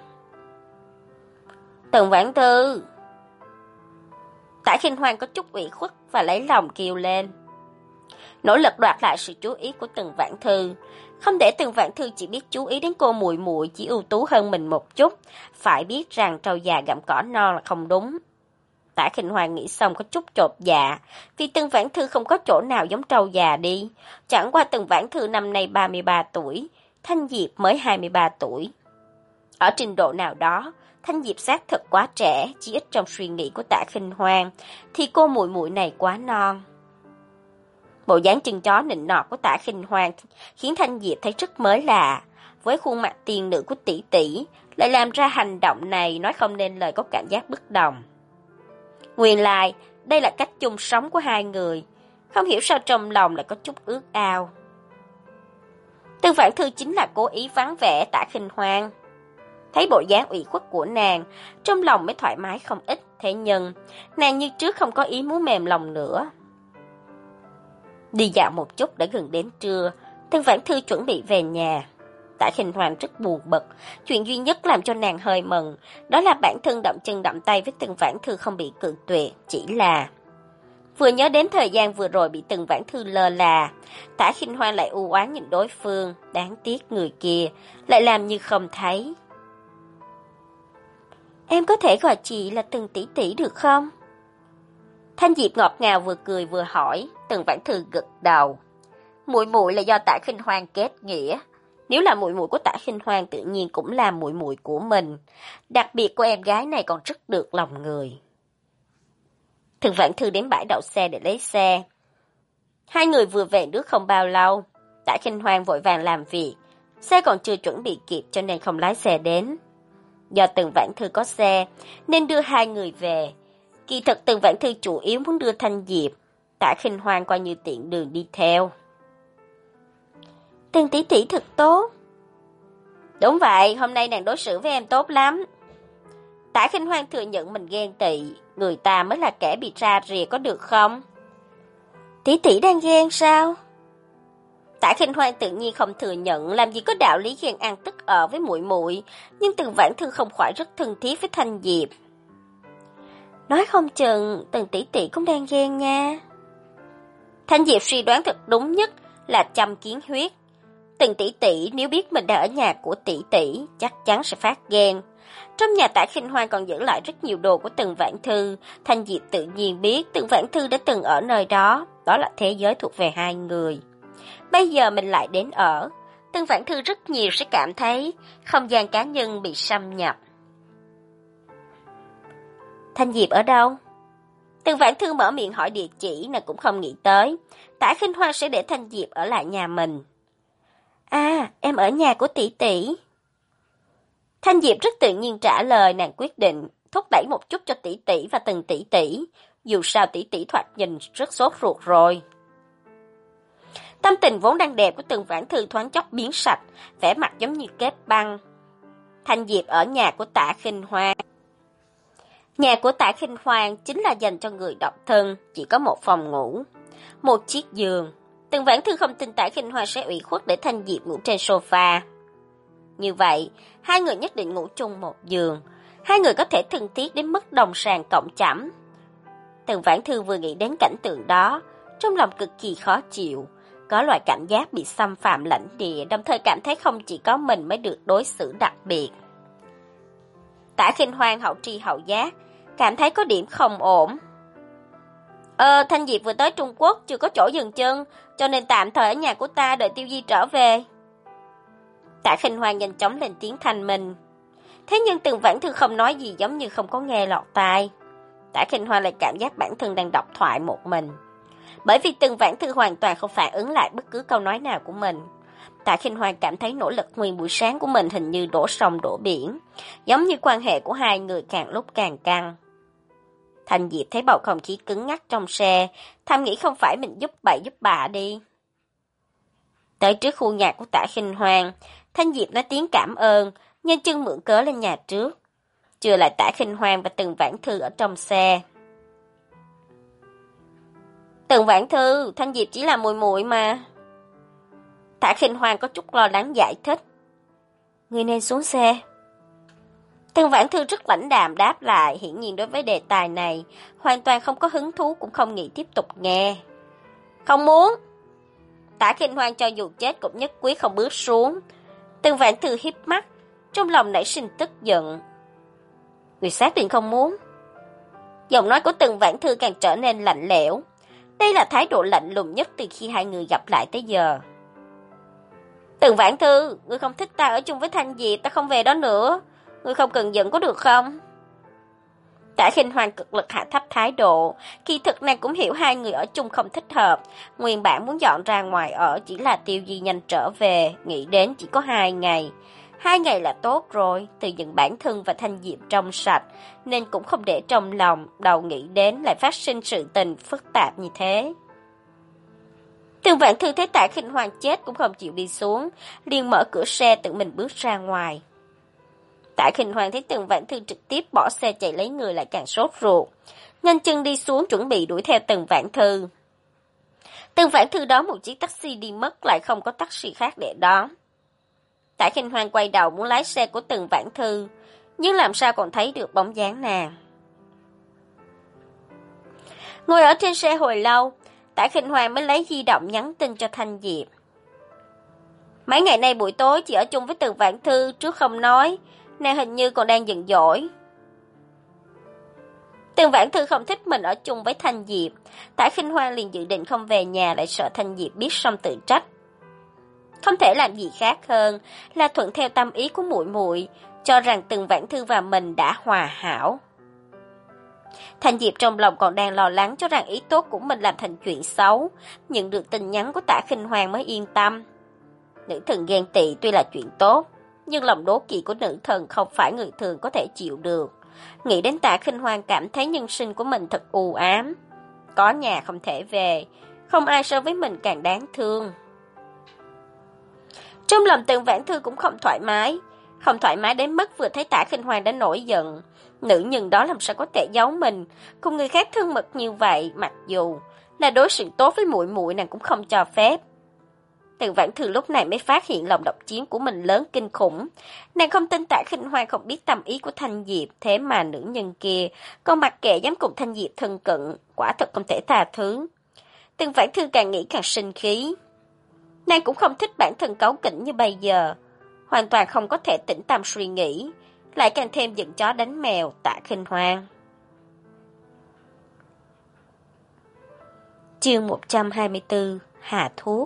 Tần Vãn Thư! Tả Khinh Hoàng có chút ủy khuất và lấy lòng kêu lên. Nỗ lực đoạt lại sự chú ý của Tần Vãn Thư, không để Tần Vãn Thư chỉ biết chú ý đến cô muội muội chỉ ưu tú hơn mình một chút, phải biết rằng trâu già gặm cỏ non là không đúng. Tạ Khinh Hoàng nghĩ xong có chút chột dạ, vì Từng Vãn Thư không có chỗ nào giống trâu già đi. Chẳng qua Từng Vãn Thư năm nay ba mươi ba tuổi, Thanh Diệp mới hai mươi ba tuổi. Ở trình độ nào đó, Thanh Diệp xác thực quá trẻ, chỉ ít trong suy nghĩ của Tạ Khinh Hoàng, thì cô muội muội này quá non. Bộ dáng chân chó nịnh nọt của Tạ Khinh Hoàng khiến Thanh Diệp thấy rất mới lạ. Với khuôn mặt tiền nữ của tỷ tỷ, lại làm ra hành động này nói không nên lời, có cảm giác bất đồng. Nguyên lai, đây là cách chung sống của hai người, không hiểu sao trong lòng lại có chút ước ao. Từng Vãn Thư chính là cố ý vắng vẻ Tạ Khinh Hoàng. Thấy bộ dáng ủy khuất của nàng, trong lòng mới thoải mái không ít, thế nhưng nàng như trước không có ý muốn mềm lòng nữa. Đi dạo một chút đã gần đến trưa, Từng Vãn Thư chuẩn bị về nhà. Tạ Khinh Hoàng rất buồn bực, chuyện duy nhất làm cho nàng hơi mừng, đó là bản thân đậm chân đậm tay với Từng Vãn Thư không bị cự tuyệt, chỉ là vừa nhớ đến thời gian vừa rồi bị Từng Vãn Thư lơ là, Tạ Khinh Hoàng lại u oán nhìn đối phương, đáng tiếc người kia lại làm như không thấy. Em có thể gọi chị là Từng tỷ tỷ được không? Thanh Diệp ngọt ngào vừa cười vừa hỏi. Từng Vãn Thư gật đầu. Muội muội là do Tạ Khinh Hoàng kết nghĩa. Nếu là muội muội của Tạ Khinh Hoàng tự nhiên cũng là muội muội của mình. Đặc biệt cô em gái này còn rất được lòng người. Từng Vãn Thư đến bãi đậu xe để lấy xe. Hai người vừa về nước không bao lâu, Tạ Khinh Hoàng vội vàng làm việc, xe còn chưa chuẩn bị kịp cho nên không lái xe đến. Do Từng Vãn Thư có xe nên đưa hai người về. Kỳ thực Từng Vãn Thư chủ yếu muốn đưa Thanh Diệp, Tạ Khinh Hoàng coi như tiện đường đi theo. Từng tỷ tỷ thật tốt. Đúng vậy, hôm nay nàng đối xử với em tốt lắm. Tạ Khinh Hoàng thừa nhận mình ghen tị, người ta mới là kẻ bị ra rìa có được không? Tỷ tỷ đang ghen sao? Tạ Khinh Hoàng tự nhiên không thừa nhận, làm gì có đạo lý ghen ăn tức ở với muội muội, nhưng Từng Vãn Thư không khỏi rất thân thiết với Thanh Diệp. Nói không chừng Từng tỷ tỷ cũng đang ghen nha. Thanh Diệp suy đoán thật đúng nhất là châm kiến huyết. Từng tỷ tỷ nếu biết mình đang ở nhà của tỷ tỷ, chắc chắn sẽ phát ghen. Trong nhà Tạ Khinh Hoàng còn giữ lại rất nhiều đồ của Từng Vãn Thư. Thanh Diệp tự nhiên biết Từng Vãn Thư đã từng ở nơi đó, đó là thế giới thuộc về hai người. Bây giờ mình lại đến ở, Từng Vãn Thư rất nhiều sẽ cảm thấy không gian cá nhân bị xâm nhập. Thanh Diệp ở đâu? Từng Vãn Thư mở miệng hỏi địa chỉ, nàng cũng không nghĩ tới Tạ Khinh Hoàng sẽ để Thanh Diệp ở lại nhà mình. À, em ở nhà của tỷ tỷ. Thanh Diệp rất tự nhiên trả lời, nàng quyết định thúc đẩy một chút cho tỷ tỷ và Từng tỷ tỷ, dù sao tỷ tỷ thoạt nhìn rất sốt ruột rồi. Tâm tình vốn đang đẹp của Từng Vãn Thư thoáng chốc biến sạch, vẻ mặt giống như kết băng. Thanh Diệp ở nhà của Tạ Khinh Hoàng. Nhà của Tạ Khinh Hoàng chính là dành cho người độc thân, chỉ có một phòng ngủ, một chiếc giường. Từng Vãn Thư không tin Tạ Khinh Hoàng sẽ ủy khuất để Thanh Diệp ngủ trên sofa. Như vậy, hai người nhất định ngủ chung một giường, hai người có thể thân thiết đến mức đồng sàng cộng chẩm. Từng Vãn Thư vừa nghĩ đến cảnh tượng đó, trong lòng cực kỳ khó chịu, có loại cảm giác bị xâm phạm lãnh địa, đồng thời cảm thấy không chỉ có mình mới được đối xử đặc biệt. Tạ Khinh Hoàng hậu tri hậu giác, cảm thấy có điểm không ổn. Ờ, Thanh Diệp vừa tới Trung Quốc, chưa có chỗ dừng chân, cho nên tạm thời ở nhà của ta đợi Tiêu Di trở về. Tạ Khinh Hoàng nhanh chóng lên tiếng thanh minh. Thế nhưng Từng Vãn Thư không nói gì, giống như không có nghe lọt tai. Tạ Khinh Hoàng lại cảm giác bản thân đang đọc thoại một mình. Bởi vì Từng Vãn Thư hoàn toàn không phản ứng lại bất cứ câu nói nào của mình. Tạ Khinh Hoàng cảm thấy nỗ lực nguyên buổi sáng của mình hình như đổ sông đổ biển, giống như quan hệ của hai người càng lúc càng căng. Thanh Diệp thấy bầu không khí cứng ngắc trong xe, thầm nghĩ không phải mình giúp bậy giúp bạ đi. Tới trước khu nhà của Tạ Khinh Hoàng, Thanh Diệp nói tiếng cảm ơn, nhanh chân mượn cớ lên nhà trước. Trừ lại Tạ Khinh Hoàng và Từng Vãn Thư ở trong xe. Từng Vãn Thư, Thanh Diệp chỉ là muội muội mà. Tạ Khinh Hoàng có chút lo lắng giải thích. Ngươi nên xuống xe. Từng Vãn Thư rất lãnh đạm đáp lại, hiển nhiên đối với đề tài này, hoàn toàn không có hứng thú cũng không nghĩ tiếp tục nghe. Không muốn. Tạ Khinh Hoàng cho dù chết cũng nhất quyết không bước xuống. Từng Vãn Thư híp mắt, trong lòng nảy sinh tức giận. Người xác định không muốn. Giọng nói của Tần Vãn Thư càng trở nên lạnh lẽo. Đây là thái độ lạnh lùng nhất từ khi hai người gặp lại tới giờ. Tần Vãn Thư, ngươi không thích ta ở chung với Thanh Diệp, ta không về đó nữa. Ngươi không cần giận có được không? Tạ Khinh Hoàng cực lực hạ thấp thái độ, kỳ thực nàng cũng hiểu hai người ở chung không thích hợp, nguyên bản muốn dọn ra ngoài ở chỉ là Tiêu Di nhanh trở về, nghĩ đến chỉ có hai ngày. Hai ngày là tốt rồi, từ những bản thân và Thanh Diệp trong sạch, nên cũng không để trong lòng, đầu nghĩ đến lại phát sinh sự tình phức tạp như thế. Tần Vãn Thư thấy Tạ Khinh Hoàng chết cũng không chịu đi xuống, liền mở cửa xe tự mình bước ra ngoài. Tạ Khinh Hoàng thấy Tần Vãn Thư trực tiếp bỏ xe chạy lấy người lại càng sốt ruột, nhanh chân đi xuống chuẩn bị đuổi theo Tần Vãn Thư. Tần Vãn Thư đón một chiếc taxi đi mất, lại không có taxi khác để đón. Tạ Khinh Hoàng quay đầu muốn lái xe của Tần Vãn Thư, nhưng làm sao còn thấy được bóng dáng nàng. Ngồi ở trên xe hồi lâu, Tạ Khinh Hoàng mới lấy di động nhắn tin cho Thanh Diệp. Mấy ngày nay buổi tối chị ở chung với Tần Vãn Thư, trước không nói, nàng hình như còn đang giận dỗi. Tần Vãn Thư không thích mình ở chung với Thanh Diệp, Tạ Khinh Hoàng liền dự định không về nhà, lại sợ Thanh Diệp biết xong tự trách. Không thể làm gì khác hơn là thuận theo tâm ý của muội muội, cho rằng Tần Vãn Thư và mình đã hòa hảo. Thanh Diệp trong lòng còn đang lo lắng cho rằng ý tốt của mình làm thành chuyện xấu, nhận được tin nhắn của Tạ Khinh Hoàng mới yên tâm. Nữ thần ghen tị tuy là chuyện tốt, nhưng lòng đố kỵ của nữ thần không phải người thường có thể chịu được. Nghĩ đến Tạ Khinh Hoàng cảm thấy nhân sinh của mình thật u ám. Có nhà không thể về, không ai so với mình càng đáng thương. Trong lòng Tần Vãn Thư cũng không thoải mái, không thoải mái đến mức vừa thấy Tạ Khinh Hoàng đã nổi giận. Nữ nhân đó làm sao có thể giấu mình, cùng người khác thân mật như vậy, mặc dù là đối xử tốt với muội muội nàng cũng không cho phép. Tần Vãn Thư lúc này mới phát hiện lòng độc chiếm của mình lớn kinh khủng. Nàng không tin Tạ Khinh Hoàng không biết tâm ý của Thanh Diệp, thế mà nữ nhân kia còn mặc kệ dám cùng Thanh Diệp thân cận, quả thật không thể tha thứ. Tần Vãn Thư càng nghĩ càng sinh khí. Nàng cũng không thích bản thân cáu kỉnh như bây giờ, hoàn toàn không có thể tĩnh tâm suy nghĩ, lại càng thêm giận chó đánh mèo Tạ Khinh Hoàng. Chương một trăm hai mươi tư, hạ thuốc.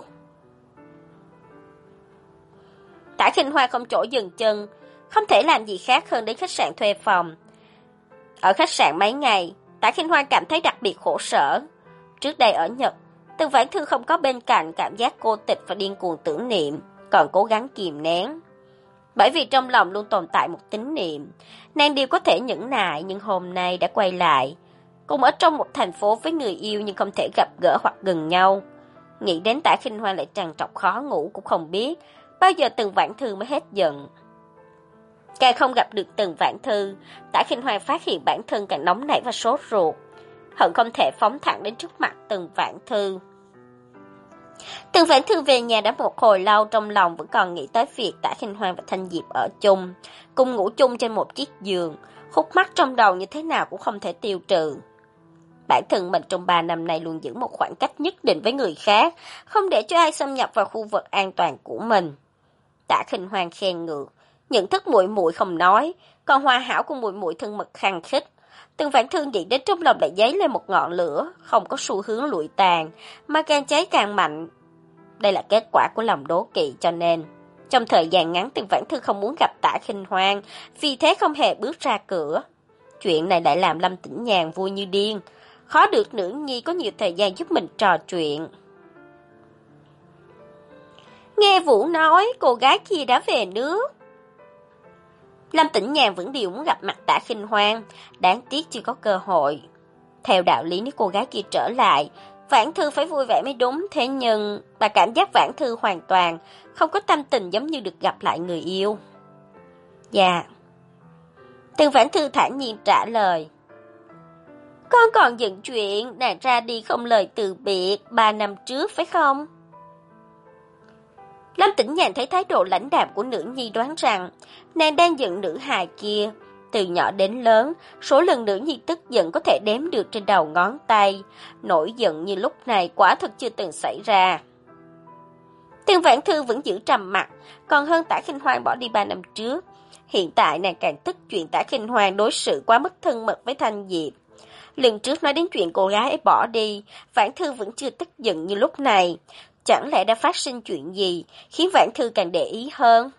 Tạ Khinh Hoàng không chỗ dừng chân, không thể làm gì khác hơn đến khách sạn thuê phòng. Ở khách sạn mấy ngày, Tạ Khinh Hoàng cảm thấy đặc biệt khổ sở. Trước đây ở Nhật, Tần Vãn Thư không có bên cạnh, cảm giác cô tịch và điên cuồng tưởng niệm, còn cố gắng kìm nén. Bởi vì trong lòng luôn tồn tại một tín niệm, nàng đều có thể nhẫn nại, nhưng hôm nay đã quay lại. Cùng ở trong một thành phố với người yêu nhưng không thể gặp gỡ hoặc gần nhau. Nghĩ đến Tạ Khinh Hoàng lại trằn trọc khó ngủ, cũng không biết bao giờ Tần Vãn Thư mới hết giận. Càng không gặp được Tần Vãn Thư, Tạ Khinh Hoàng phát hiện bản thân càng nóng nảy và sốt ruột, hận không thể phóng thẳng đến trước mặt Tần Vãn Thư. Tần Vãn Thư về nhà đã một hồi lâu, trong lòng vẫn còn nghĩ tới việc Tạ Khinh Hoàng và Thanh Diệp ở chung, cùng ngủ chung trên một chiếc giường, khúc mắc trong đầu như thế nào cũng không thể tiêu trừ. Bản thân mình trong ba năm nay luôn giữ một khoảng cách nhất định với người khác, không để cho ai xâm nhập vào khu vực an toàn của mình. Tạ Khinh Hoàng khen ngược, nhận thức muội muội không nói, còn hòa hảo của muội muội thân mật khăng khít. Tần Vãn Thư nghĩ đến trong lòng lại dấy lên một ngọn lửa, không có xu hướng lụi tàn, mà càng cháy càng mạnh. Đây là kết quả của lòng đố kỵ, cho nên trong thời gian ngắn Tần Vãn Thư không muốn gặp Tạ Khinh Hoàng, vì thế không hề bước ra cửa. Chuyện này lại làm Lâm Tĩnh Nhàn vui như điên, khó được nữ nhi có nhiều thời gian giúp mình trò chuyện. Nghe Vũ nói cô gái kia đã về nước. Lâm Tĩnh Nhàn vẫn điều muốn gặp mặt Tạ Khinh Hoàng, đáng tiếc chưa có cơ hội. Theo đạo lý nếu cô gái kia trở lại, Vãn Thư phải vui vẻ mới đúng, thế nhưng bà cảm giác Vãn Thư hoàn toàn không có tâm tình giống như được gặp lại người yêu. Dạ. Tần Vãn Thư thản nhiên trả lời. Con còn giận chuyện nàng ra đi không lời từ biệt ba năm trước phải không? Lâm Tĩnh Nhàn thấy thái độ lãnh đạm của nữ nhi đoán rằng nàng đang giận nữ hài kia. Từ nhỏ đến lớn, số lần nữ nhi tức giận có thể đếm được trên đầu ngón tay. Nổi giận như lúc này quả thực chưa từng xảy ra. Tần Vãn Thư vẫn giữ trầm mặc, còn hơn Tạ Khinh Hoàng bỏ đi ba năm trước. Hiện tại nàng càng tức chuyện Tạ Khinh Hoàng đối xử quá mức thân mật với Thanh Diệp. Lần trước nói đến chuyện cô gái ấy bỏ đi, Vãn Thư vẫn chưa tức giận như lúc này. Chẳng lẽ đã phát sinh chuyện gì, khiến Vãn Thư càng để ý hơn?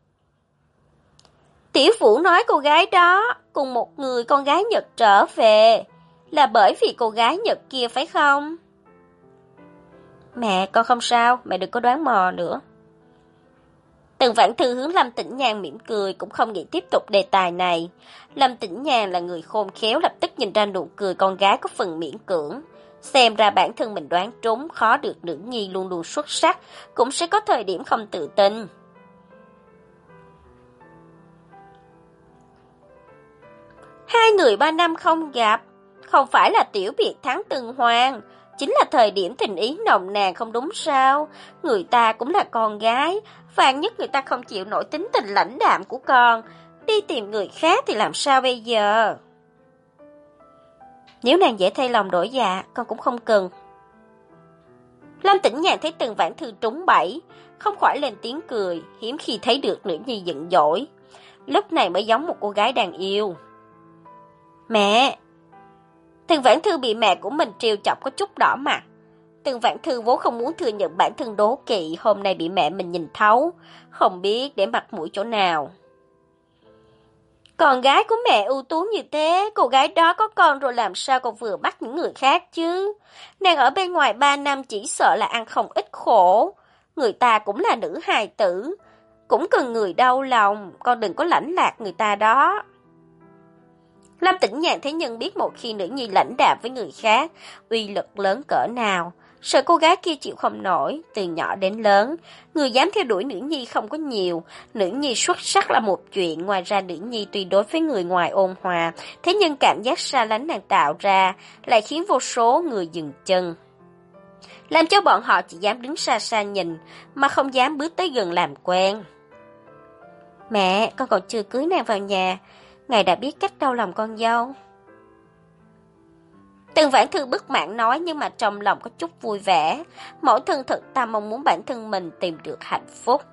Tiểu Vũ nói cô gái đó cùng một người con gái Nhật trở về, là bởi vì cô gái Nhật kia phải không? Mẹ, con không sao, mẹ đừng có đoán mò nữa. Tần Vãn Thư hướng Lâm Tĩnh Nhàn mỉm cười, cũng không nghĩ tiếp tục đề tài này. Lâm Tĩnh Nhàn là người khôn khéo, lập tức nhìn ra nụ cười con gái có phần miễn cưỡng. Xem ra bản thân mình đoán trúng, khó được nữ nhi luôn luôn xuất sắc, cũng sẽ có thời điểm không tự tin. Hai người ba năm không gặp, không phải là tiểu biệt thắng từng hoàng, chính là thời điểm tình ý nồng nàn không đúng sao? Người ta cũng là con gái, vạn nhất người ta không chịu nổi tính tình lãnh đạm của con, đi tìm người khác thì làm sao bây giờ? Nếu nàng dễ thay lòng đổi dạ, con cũng không cần. Lâm Tĩnh Nhàn thấy Tần Vãn Thư trúng bẫy, không khỏi lên tiếng cười, hiếm khi thấy được nữ nhi giận dỗi. Lúc này mới giống một cô gái đáng yêu. Mẹ! Tần Vãn Thư bị mẹ của mình trêu chọc có chút đỏ mặt. Tần Vãn Thư vốn không muốn thừa nhận bản thân đố kỵ, hôm nay bị mẹ mình nhìn thấu, không biết để mặt mũi chỗ nào. Con gái của mẹ ưu tú như thế, cô gái đó có con rồi làm sao còn vừa bắt những người khác chứ? Nàng ở bên ngoài ba năm chỉ sợ là ăn không ít khổ. Người ta cũng là nữ hài tử, cũng cần người đau lòng, con đừng có lãnh lạc người ta đó. Lâm Tĩnh Nhàn thấy nhân biết một khi nữ nhi lãnh đạm với người khác, uy lực lớn cỡ nào. Sợ cô gái kia chịu không nổi, từ nhỏ đến lớn, người dám theo đuổi nữ nhi không có nhiều. Nữ nhi xuất sắc là một chuyện, ngoài ra nữ nhi tuy đối với người ngoài ôn hòa, thế nhưng cảm giác xa lánh nàng tạo ra lại khiến vô số người dừng chân. Làm cho bọn họ chỉ dám đứng xa xa nhìn, mà không dám bước tới gần làm quen. Mẹ, con còn chưa cưới nàng vào nhà, ngài đã biết cách đau lòng con dâu. Tần Vãn Thư bức mãn nói, nhưng mà trong lòng có chút vui vẻ. Mẫu thân thật tâm mong muốn bản thân mình tìm được hạnh phúc.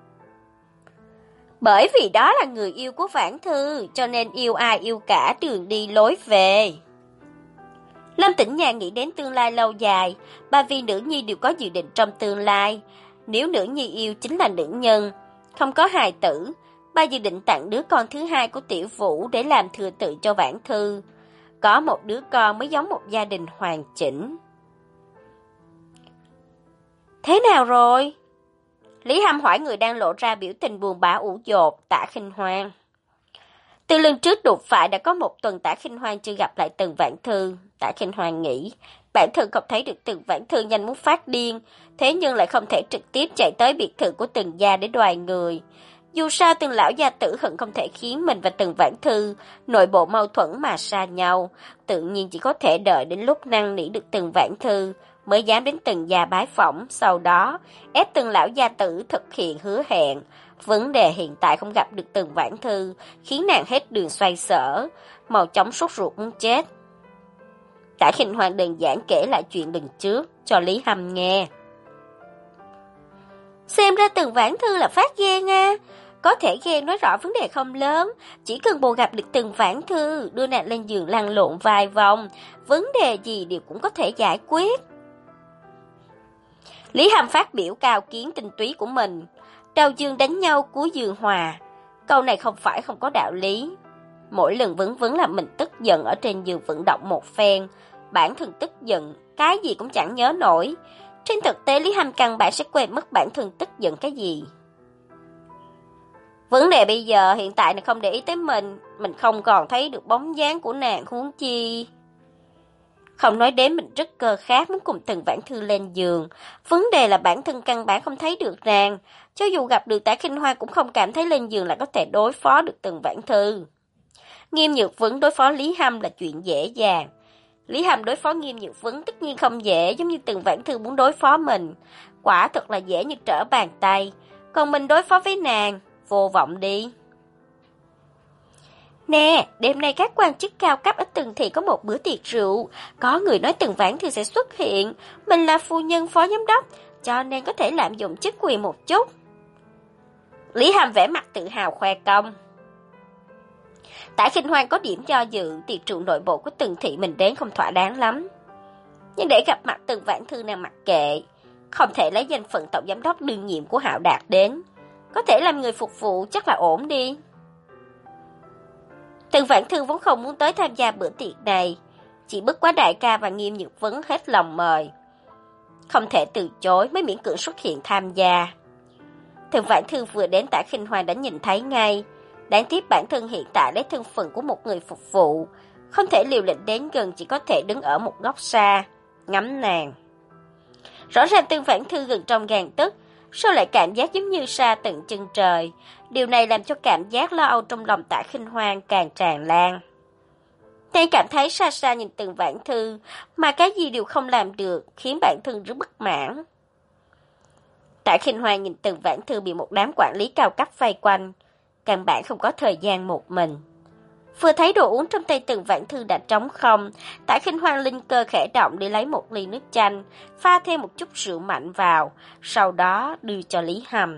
Bởi vì đó là người yêu của Vãn Thư, cho nên yêu ai yêu cả, đường đi lối về. Lâm Tĩnh Nhàn nghĩ đến tương lai lâu dài, ba vì nữ nhi đều có dự định trong tương lai. Nếu nữ nhi yêu chính là nữ nhân, không có hài tử, ba dự định tặng đứa con thứ hai của Tiểu Vũ để làm thừa tự cho Vãn Thư. Có một đứa con mới giống một gia đình hoàn chỉnh. Thế nào rồi? Lý Hâm hỏi người đang lộ ra biểu tình buồn bã ủ dột, Tạ Khinh Hoan. Từ lần trước đột phải đã có một tuần Tạ Khinh Hoan chưa gặp lại Tần Vãn Thư. Tạ Khinh Hoan nghĩ, bản thân không thấy được Tần Vãn Thư nhanh muốn phát điên, thế nhưng lại không thể trực tiếp chạy tới biệt thự của Tần gia để đoài người. Dù sao Tần lão gia tử hận không thể khiến mình và Tần Vãn Thư nội bộ mâu thuẫn mà xa nhau, tự nhiên chỉ có thể đợi đến lúc năn nỉ được Tần Vãn Thư mới dám đến Tần gia bái phỏng, sau đó ép Tần lão gia tử thực hiện hứa hẹn. Vấn đề hiện tại không gặp được Tần Vãn Thư khiến nàng hết đường xoay sở, màu chóng sốt ruột muốn chết. Tạ Khinh Hoan đơn giản kể lại chuyện lần trước cho Lý Hâm nghe. Xem ra Tần Vãn Thư là phát ghen à. Có thể ghen nói rõ vấn đề không lớn, chỉ cần bồ gặp được Tần Vãn Thư, đưa nàng lên giường lăn lộn vài vòng, vấn đề gì đều cũng có thể giải quyết. Lý Hâm phát biểu cao kiến tinh túy của mình, đầu giường đánh nhau cuối giường hòa, câu này không phải không có đạo lý. Mỗi lần vấn vấn là mình tức giận ở trên giường vận động một phen, bản thân tức giận, cái gì cũng chẳng nhớ nổi. Trên thực tế Lý Hâm căn bản sẽ quên mất bản thân tức giận cái gì. Vấn đề bây giờ hiện tại là không để ý tới mình, mình không còn thấy được bóng dáng của nàng huống chi. Không nói đến mình rất cơ khát muốn cùng Tần Vãn Thư lên giường, vấn đề là bản thân căn bản không thấy được nàng, cho dù gặp được Tạ Khinh Hoan cũng không cảm thấy lên giường là có thể đối phó được Tần Vãn Thư. Nghiêm Nhược Vấn đối phó Lý Hâm là chuyện dễ dàng. Lý Hâm đối phó Nghiêm Nhược Vấn tất nhiên không dễ, giống như Tần Vãn Thư muốn đối phó mình, quả thật là dễ như trở bàn tay, còn mình đối phó với nàng, vô vọng đi. Nè, đêm nay các quan chức cao cấp ở Tần thị có một bữa tiệc rượu, có người nói Tần Vãn Thư sẽ xuất hiện, mình là phu nhân phó giám đốc, cho nên có thể lạm dụng chức quyền một chút. Lý Hâm vẻ mặt tự hào khoe công. Tạ Khinh Hoan có điểm do dự, tiệc rượu nội bộ của Tần thị mình đến không thỏa đáng lắm. Nhưng để gặp mặt Tần Vãn Thư nàng mặc kệ, không thể lấy danh phận tổng giám đốc đương nhiệm của Hạo Đạt đến, có thể làm người phục vụ chắc là ổn đi. Tần Vãn Thư vốn không muốn tới tham gia bữa tiệc này, chỉ bất quá đại ca và Nghiêm Nhược Vấn hết lòng mời, không thể từ chối mới miễn cưỡng xuất hiện tham gia. Tần Vãn Thư vừa đến Tạ Khinh Hoan đã nhìn thấy ngay, đáng tiếc bản thân hiện tại lấy thân phận của một người phục vụ, không thể liều lĩnh đến gần, chỉ có thể đứng ở một góc xa, ngắm nàng. Rõ ràng Tần Vãn Thư gần trong gang tấc, sao lại cảm giác giống như xa tận chân trời, điều này làm cho cảm giác lo âu trong lòng Tạ Khinh Hoan càng tràn lan. Nàng cảm thấy xa xa nhìn Tần Vãn Thư, mà cái gì đều không làm được, khiến bản thân rất bất mãn. Tạ Khinh Hoan nhìn Tần Vãn Thư bị một đám quản lý cao cấp vây quanh, căn bản không có thời gian một mình. Vừa thấy đồ uống trong tay Tần Vãn Thư đã trống không, Tạ Khinh Hoan linh cơ khẽ động đi lấy một ly nước chanh, pha thêm một chút rượu mạnh vào, sau đó đưa cho Lý Hầm.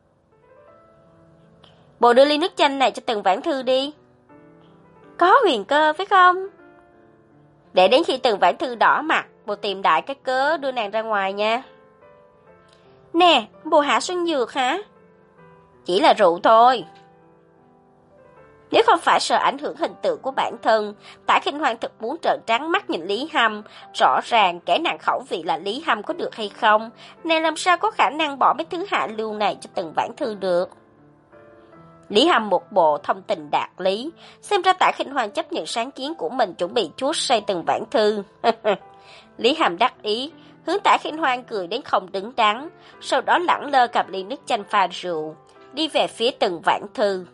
Bộ đưa ly nước chanh này cho Tần Vãn Thư đi. Có huyền cơ phải không? Để đến khi Tần Vãn Thư đỏ mặt, bộ tìm đại cái cớ đưa nàng ra ngoài nha. Nè, bộ hạ xuân dược hả? Chỉ là rượu thôi. Nếu không phải sợ ảnh hưởng hình tượng của bản thân, Tạ Khinh Hoan thật muốn trợn trắng mắt nhìn Lý Hâm. Rõ ràng kẻ nàng khẩu vị là Lý Hâm có được hay không, nàng làm sao có khả năng bỏ mấy thứ hạ lưu này cho Tần Vãn Thư được. Lý Hâm một bộ thông tình đạt lý, xem ra Tạ Khinh Hoan chấp nhận sáng kiến của mình, chuẩn bị chuốt say Tần Vãn Thư. Lý Hâm đắc ý, hướng Tạ Khinh Hoan cười đến không đứng đắn, sau đó lẳng lơ cầm ly nước chanh pha rượu, đi về phía Tần Vãn Thư.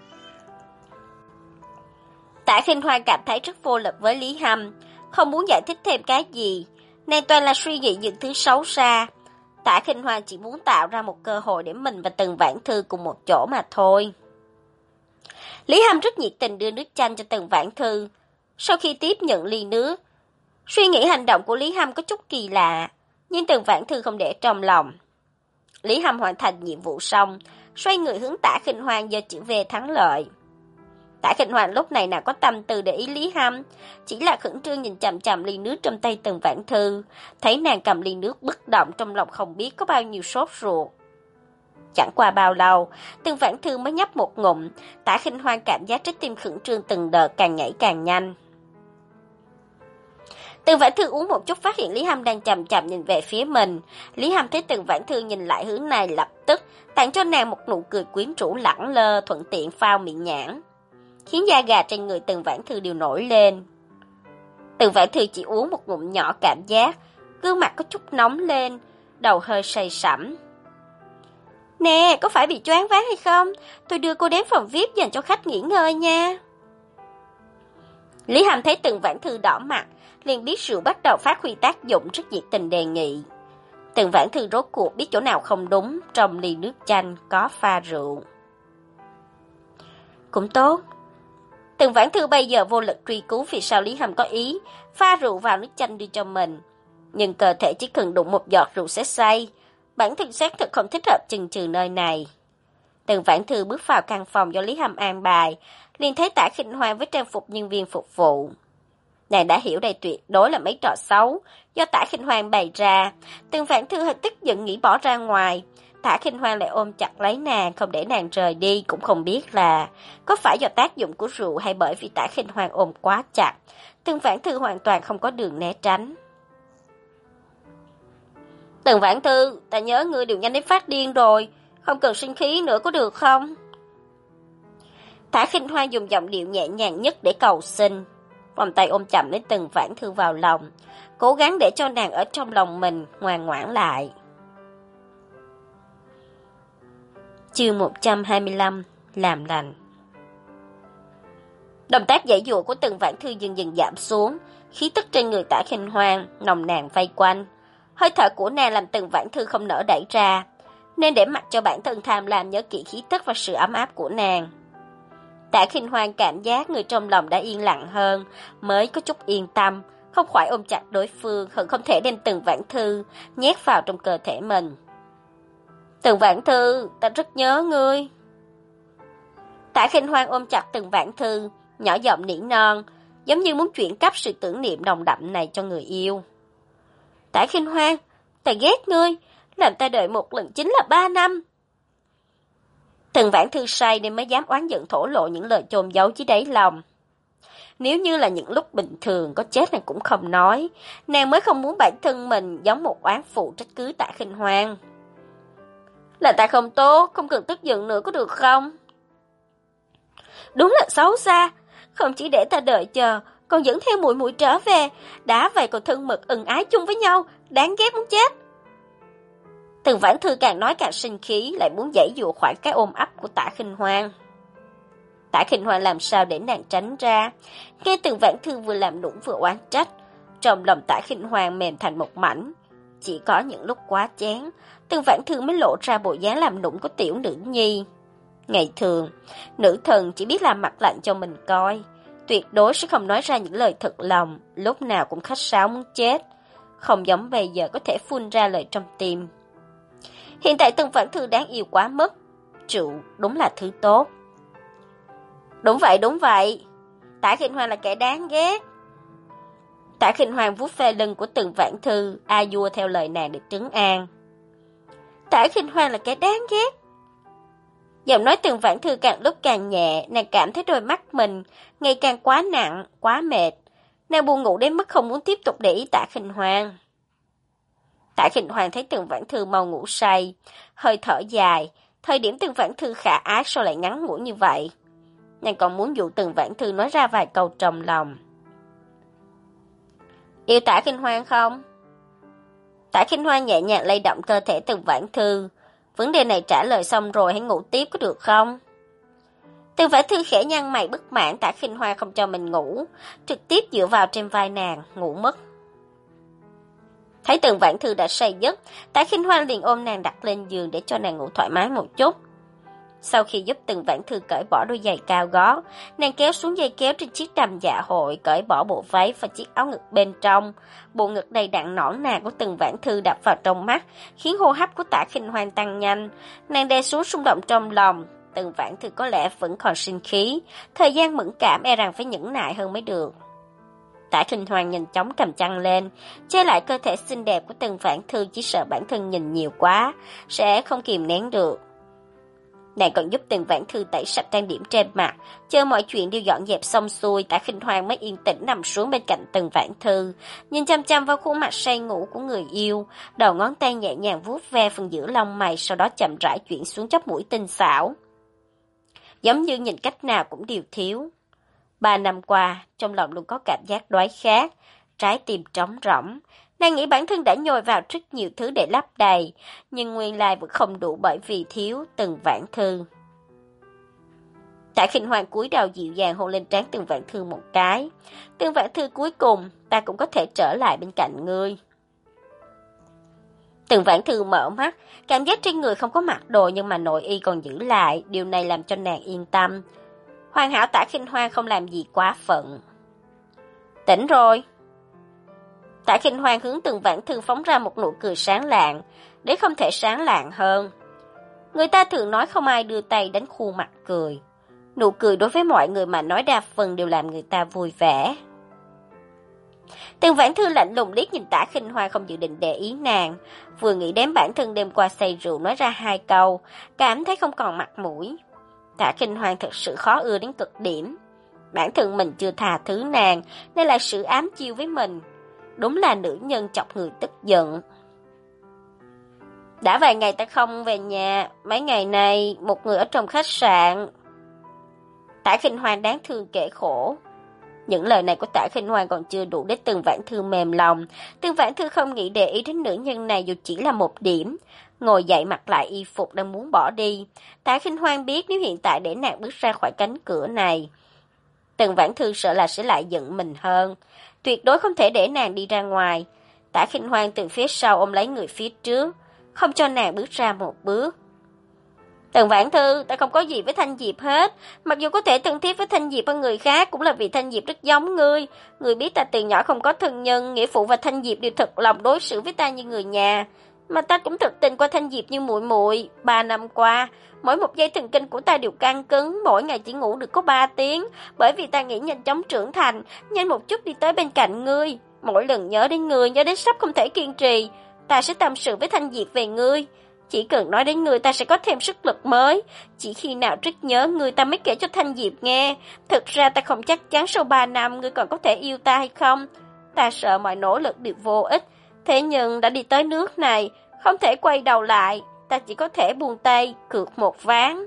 Tạ Khinh Hoan cảm thấy rất vô lực với Lý Hâm, không muốn giải thích thêm cái gì, nàng toàn là suy nghĩ những thứ xấu xa. Tạ Khinh Hoan chỉ muốn tạo ra một cơ hội để mình và Tần Vãn Thư cùng một chỗ mà thôi. Lý Hâm rất nhiệt tình đưa nước chanh cho Tần Vãn Thư. Sau khi tiếp nhận ly nước, suy nghĩ hành động của Lý Hâm có chút kỳ lạ, nhưng Tần Vãn Thư không để trong lòng. Lý Hâm hoàn thành nhiệm vụ xong, xoay người hướng Tạ Khinh Hoan giơ chữ V thắng lợi. Tạ Khinh Hoan lúc này nào có tâm tư để ý Lý Hâm, chỉ là khẩn trương nhìn chằm chằm ly nước trong tay Tần Vãn Thư, thấy nàng cầm ly nước bất động, trong lòng không biết có bao nhiêu sốt ruột. Chẳng qua bao lâu, Tần Vãn Thư mới nhấp một ngụm, Tạ Khinh Hoan cảm giác trái tim khẩn trương từng đợt càng nhảy càng nhanh. Tần Vãn Thư uống một chút phát hiện Lý Hâm đang chằm chằm nhìn về phía mình. Lý Hâm thấy Tần Vãn Thư nhìn lại hướng này, lập tức tặng cho nàng một nụ cười quyến rũ lẳng lơ, thuận tiện phao miệng nhãn, khiến da gà trên người Tần Vãn Thư đều nổi lên. Tần Vãn Thư chỉ uống một ngụm nhỏ, cảm giác gương mặt có chút nóng lên, đầu hơi say sẩm. Nè, có phải bị choáng váng hay không? Tôi đưa cô đến phòng vi ai pi dành cho khách nghỉ ngơi nha. Lý Hâm thấy Tần Vãn Thư đỏ mặt, liền biết rượu bắt đầu phát huy tác dụng, rất nhiệt tình đề nghị. Tần Vãn Thư rốt cuộc biết chỗ nào không đúng, trong ly nước chanh có pha rượu. Cũng tốt. Tần Vãn Thư bây giờ vô lực truy cứu vì sao Lý Hâm có ý pha rượu vào nước chanh đưa cho mình. Nhưng cơ thể chỉ cần đụng một giọt rượu sẽ say, bản thân xác thực không thích hợp chần chừ nơi này. Tần Vãn Thư bước vào căn phòng do Lý Hâm an bài, liền thấy Tạ Khinh Hoan với trang phục nhân viên phục vụ. Nàng đã hiểu đây tuyệt đối là mấy trò xấu do Tạ Khinh Hoan bày ra. Tần Vãn Thư hơi tức giận nghĩ bỏ ra ngoài. Tạ Khinh Hoan lại ôm chặt lấy nàng, không để nàng rời đi, cũng không biết là có phải do tác dụng của rượu hay bởi vì Tạ Khinh Hoan ôm quá chặt. Tần Vãn Thư hoàn toàn không có đường né tránh. Tần Vãn Thư, ta nhớ ngươi đều nhanh đến phát điên rồi, không cần sinh khí nữa có được không? Tạ Khinh Hoan dùng giọng điệu nhẹ nhàng nhất để cầu xin, vòng tay ôm chậm lấy Tần Vãn Thư vào lòng, cố gắng để cho nàng ở trong lòng mình ngoan ngoãn lại. Chương một trăm hai mươi lăm, làm lành. Động tác giãy giụa của Tần Vãn Thư dần dần giảm xuống, khí tức trên người Tạ Khinh Hoan nồng nàn vây quanh. Hơi thở của nàng làm Tần Vãn Thư không nỡ đẩy ra, nên để mặc cho bản thân tham lam nhớ kỹ khí tức và sự ấm áp của nàng. Tạ Khinh Hoan cảm giác người trong lòng đã yên lặng hơn, mới có chút yên tâm, không khỏi ôm chặt đối phương, hận không thể đem Tần Vãn Thư nhét vào trong cơ thể mình. Tần Vãn Thư, ta rất nhớ ngươi. Tạ Khinh Hoan ôm chặt Tần Vãn Thư, nhỏ giọng nỉ non, giống như muốn chuyển cấp sự tưởng niệm nồng đậm này cho người yêu. Tạ Khinh Hoan, ta ghét ngươi, làm ta đợi một lần chính là ba năm. Tần Vãn Thư say nên mới dám oán giận thổ lộ những lời chôn giấu dưới đáy lòng. Nếu như là những lúc bình thường có chết nàng cũng không nói, nàng mới không muốn bản thân mình giống một oán phụ trách cứ Tạ Khinh Hoan. Là ta không tốt, không cần tức giận nữa có được không? Đúng là xấu xa, không chỉ để ta đợi chờ, còn dẫn theo muội muội trở về, đã vậy còn thân mật ân ái chung với nhau, đáng ghét muốn chết. Tần Vãn Thư càng nói càng sinh khí, lại muốn giãy giụa khỏi cái ôm ấp của Tạ Khinh Hoan. Tạ Khinh Hoan làm sao để nàng tránh ra, nghe Tần Vãn Thư vừa làm nũng vừa oán trách, trong lòng Tạ Khinh Hoan mềm thành một mảnh. Chỉ có những lúc quá chán, Tần Vãn Thư mới lộ ra bộ dáng làm nũng của tiểu nữ nhi. Ngày thường, nữ thần chỉ biết làm mặt lạnh cho mình coi, tuyệt đối sẽ không nói ra những lời thật lòng, lúc nào cũng khách sáo muốn chết, không giống bây giờ có thể phun ra lời trong tim. Hiện tại Tần Vãn Thư đáng yêu quá mức, rượu đúng là thứ tốt. Đúng vậy, đúng vậy, Tạ Khinh Hoan là kẻ đáng ghét. Tạ Khinh Hoan vuốt ve lưng của Tần Vãn Thư, a dua theo lời nàng để trấn an. Tạ Khinh Hoan là kẻ đáng ghét. Giọng nói Tần Vãn Thư càng lúc càng nhẹ, nàng cảm thấy đôi mắt mình ngày càng quá nặng, quá mệt. Nàng buồn ngủ đến mức không muốn tiếp tục để ý Tạ Khinh Hoan. Tạ Khinh Hoan thấy Tần Vãn Thư mau ngủ say, hơi thở dài, thời điểm Tần Vãn Thư khả ái sao lại ngắn ngủi như vậy. Nàng còn muốn dụ Tần Vãn Thư nói ra vài câu trong lòng. Yêu Tạ Khinh Hoan không? Tạ Khinh Hoan nhẹ nhàng lay động cơ thể Tần Vãn Thư. Vấn đề này trả lời xong rồi hãy ngủ tiếp có được không? Tần Vãn Thư khẽ nhăn mày bất mãn Tạ Khinh Hoan không cho mình ngủ, trực tiếp dựa vào trên vai nàng, ngủ mất. Thấy Tần Vãn Thư đã say giấc, Tạ Khinh Hoan liền ôm nàng đặt lên giường để cho nàng ngủ thoải mái một chút. Sau khi giúp Tần Vãn Thư cởi bỏ đôi giày cao gót, nàng kéo xuống dây kéo trên chiếc đầm dạ hội, cởi bỏ bộ váy và chiếc áo ngực bên trong. Bộ ngực đầy đặn nõn nà của Tần Vãn Thư đập vào trong mắt, khiến hô hấp của Tạ Khinh Hoan tăng nhanh. Nàng đè xuống xung động trong lòng. Tần Vãn Thư có lẽ vẫn còn sinh khí, thời gian mẫn cảm e rằng phải nhẫn nại hơn mới được. Tạ Khinh Hoan nhanh chóng cầm chăn lên, che lại cơ thể xinh đẹp của Tần Vãn Thư, chỉ sợ bản thân nhìn nhiều quá sẽ không kìm nén được. Nàng còn giúp Tần Vãn Thư tẩy sạch trang điểm trên mặt, chờ mọi chuyện đều dọn dẹp xong xuôi, Tạ Khinh Hoan mới yên tĩnh nằm xuống bên cạnh Tần Vãn Thư, nhìn chăm chăm vào khuôn mặt say ngủ của người yêu, đầu ngón tay nhẹ nhàng vuốt ve phần giữa lông mày, sau đó chậm rãi chuyển xuống chóp mũi tinh xảo. Giống như nhìn cách nào cũng đều thiếu. Ba năm qua, trong lòng luôn có cảm giác đói khát, trái tim trống rỗng. Nàng nghĩ bản thân đã nhồi vào rất nhiều thứ để lấp đầy, nhưng nguyên lai vẫn không đủ bởi vì thiếu Tần Vãn Thư. Tạ Khinh Hoan cúi đầu dịu dàng hôn lên trán Tần Vãn Thư một cái. Tần Vãn Thư, cuối cùng ta cũng có thể trở lại bên cạnh ngươi. Tần Vãn Thư mở mắt, cảm giác trên người không có mặc đồ nhưng mà nội y còn giữ lại, điều này làm cho nàng yên tâm. Hoàn hảo Tạ Khinh Hoan không làm gì quá phận. Tỉnh rồi. Tạ Khinh Hoan hướng Tần Vãn Thư phóng ra một nụ cười sáng lạng, để không thể sáng lạng hơn. Người ta thường nói không ai đưa tay đánh khuôn mặt cười. Nụ cười đối với mọi người mà nói đa phần đều làm người ta vui vẻ. Tần Vãn Thư lạnh lùng liếc nhìn Tạ Khinh Hoan không dự định để ý nàng, vừa nghĩ đến bản thân đêm qua say rượu nói ra hai câu, cảm thấy không còn mặt mũi. Tạ Khinh Hoan thật sự khó ưa đến cực điểm. Bản thân mình chưa tha thứ nàng, nên lại sự ám chiêu với mình. Đúng là nữ nhân chọc người tức giận. Đã vài ngày ta không về nhà, mấy ngày này một người ở trong khách sạn. Tạ Khinh Hoan đáng thương kể khổ. Những lời này của Tạ Khinh Hoan còn chưa đủ để Tần Vãn Thư mềm lòng. Tần Vãn Thư không nghĩ để ý đến nữ nhân này dù chỉ là một điểm. Ngồi dậy mặc lại y phục đang muốn bỏ đi. Tạ Khinh Hoan biết nếu hiện tại để nàng bước ra khỏi cánh cửa này, Tần Vãn Thư sợ là sẽ lại giận mình hơn. Tuyệt đối không thể để nàng đi ra ngoài. Tạ Khinh Hoan từ phía sau ôm lấy người phía trước, không cho nàng bước ra một bước. Tần Vãn Thư, ta không có gì với Thanh Diệp hết. Mặc dù có thể thân thiết với Thanh Diệp hơn người khác, cũng là vì Thanh Diệp rất giống ngươi. Ngươi biết ta từ nhỏ không có thân nhân, nghĩa phụ và Thanh Diệp đều thật lòng đối xử với ta như người nhà. Mà ta cũng thực tình qua Thanh Diệp như muội muội, ba năm qua, mỗi một dây thần kinh của ta đều căng cứng, mỗi ngày chỉ ngủ được có ba tiếng, bởi vì ta nghĩ nhanh chóng trưởng thành, nhanh một chút đi tới bên cạnh ngươi. Mỗi lần nhớ đến ngươi, nhớ đến sắp không thể kiên trì, ta sẽ tâm sự với Thanh Diệp về ngươi. Chỉ cần nói đến ngươi ta sẽ có thêm sức lực mới. Chỉ khi nào rất nhớ ngươi ta mới kể cho Thanh Diệp nghe. Thực ra ta không chắc chắn sau ba năm ngươi còn có thể yêu ta hay không. Ta sợ mọi nỗ lực đều vô ích. Thế nhưng đã đi tới nước này, không thể quay đầu lại. Ta chỉ có thể buông tay, cược một ván.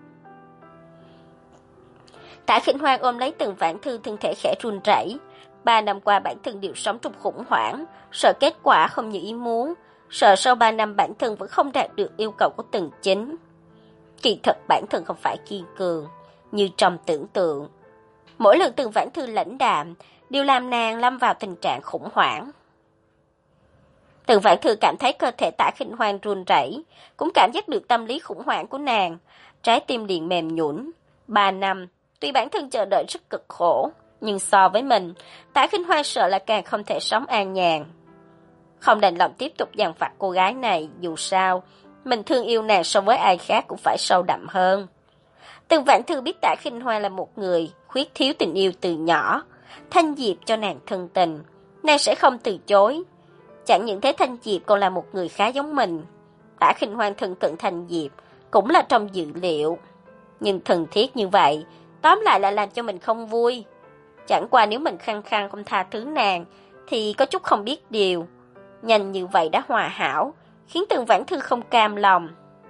Tạ Khinh Hoan ôm lấy Tần Vãn Thư, thân thể khẽ run rẩy. Ba năm qua bản thân đều sống trong khủng hoảng, sợ kết quả không như ý muốn, sợ sau ba năm bản thân vẫn không đạt được yêu cầu của Tần Chính. Kỳ thật bản thân không phải kiên cường, như trong tưởng tượng. Mỗi lần Tần Vãn Thư lãnh đạm, đều làm nàng lâm vào tình trạng khủng hoảng. Tần Vãn Thư cảm thấy cơ thể Tạ Khinh Hoan run rẩy, cũng cảm giác được tâm lý khủng hoảng của nàng, trái tim liền mềm nhũn. Ba năm, tuy bản thân chờ đợi rất cực khổ, nhưng so với mình, Tạ Khinh Hoan sợ là càng không thể sống an nhàn. Không đành lòng tiếp tục dằn vặt cô gái này, dù sao, mình thương yêu nàng so với ai khác cũng phải sâu đậm hơn. Tần Vãn Thư biết Tạ Khinh Hoan là một người khuyết thiếu tình yêu từ nhỏ, Thanh Diệp cho nàng thân tình, nàng sẽ không từ chối. Chẳng những thế Thanh Diệp còn là một người khá giống mình. Tạ Khinh Hoan thân cận Thanh Diệp cũng là trong dự liệu. Nhưng thân thiết như vậy, tóm lại là làm cho mình không vui. Chẳng qua nếu mình khăng khăng không tha thứ nàng, thì có chút không biết điều. Nhanh như vậy đã hòa hảo, khiến Tần Vãn Thư không cam lòng.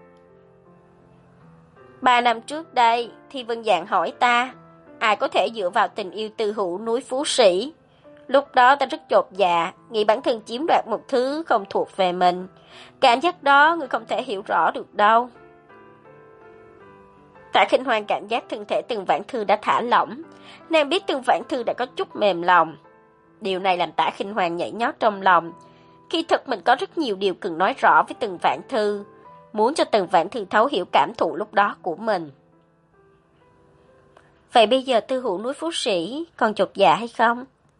Ba năm trước đây, Thi Vân Dạng hỏi ta, ai có thể dựa vào tình yêu tư hữu núi Phú Sĩ? Lúc đó ta rất chột dạ, nghĩ bản thân chiếm đoạt một thứ không thuộc về mình. Cảm giác đó người không thể hiểu rõ được đâu. Tạ Khinh Hoan cảm giác thân thể Tần Vãn Thư đã thả lỏng. Nàng biết Tần Vãn Thư đã có chút mềm lòng. Điều này làm Tạ Khinh Hoan nhảy nhót trong lòng. Khi thật mình có rất nhiều điều cần nói rõ với Tần Vãn Thư, muốn cho Tần Vãn Thư thấu hiểu cảm thụ lúc đó của mình. Vậy bây giờ tư hữu núi Phú Sĩ còn chột dạ hay không?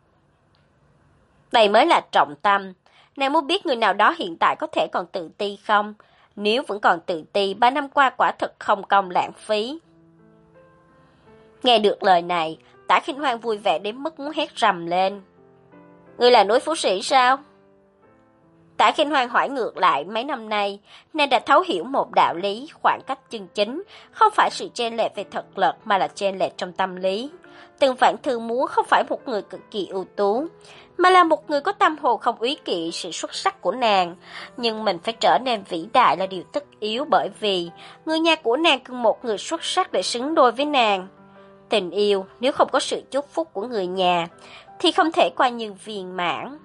Đây mới là trọng tâm. Nàng muốn biết người nào đó hiện tại có thể còn tự ti không? Nếu vẫn còn tự ti, ba năm qua quả thực không công lãng phí. Nghe được lời này, Tạ Khinh Hoan vui vẻ đến mức muốn hét rầm lên. Ngươi là núi Phú Sĩ sao? Tạ Khinh Hoan hỏi ngược lại, mấy năm nay, nàng đã thấu hiểu một đạo lý, khoảng cách chân chính, không phải sự chênh lệch về thực lực mà là chênh lệch trong tâm lý. Tần Vãn Thư muốn không phải một người cực kỳ ưu tú, mà là một người có tâm hồn không úy kỵ sự xuất sắc của nàng. Nhưng mình phải trở nên vĩ đại là điều tất yếu, bởi vì người nhà của nàng cần một người xuất sắc để xứng đôi với nàng. Tình yêu nếu không có sự chúc phúc của người nhà thì không thể coi như viên mãn.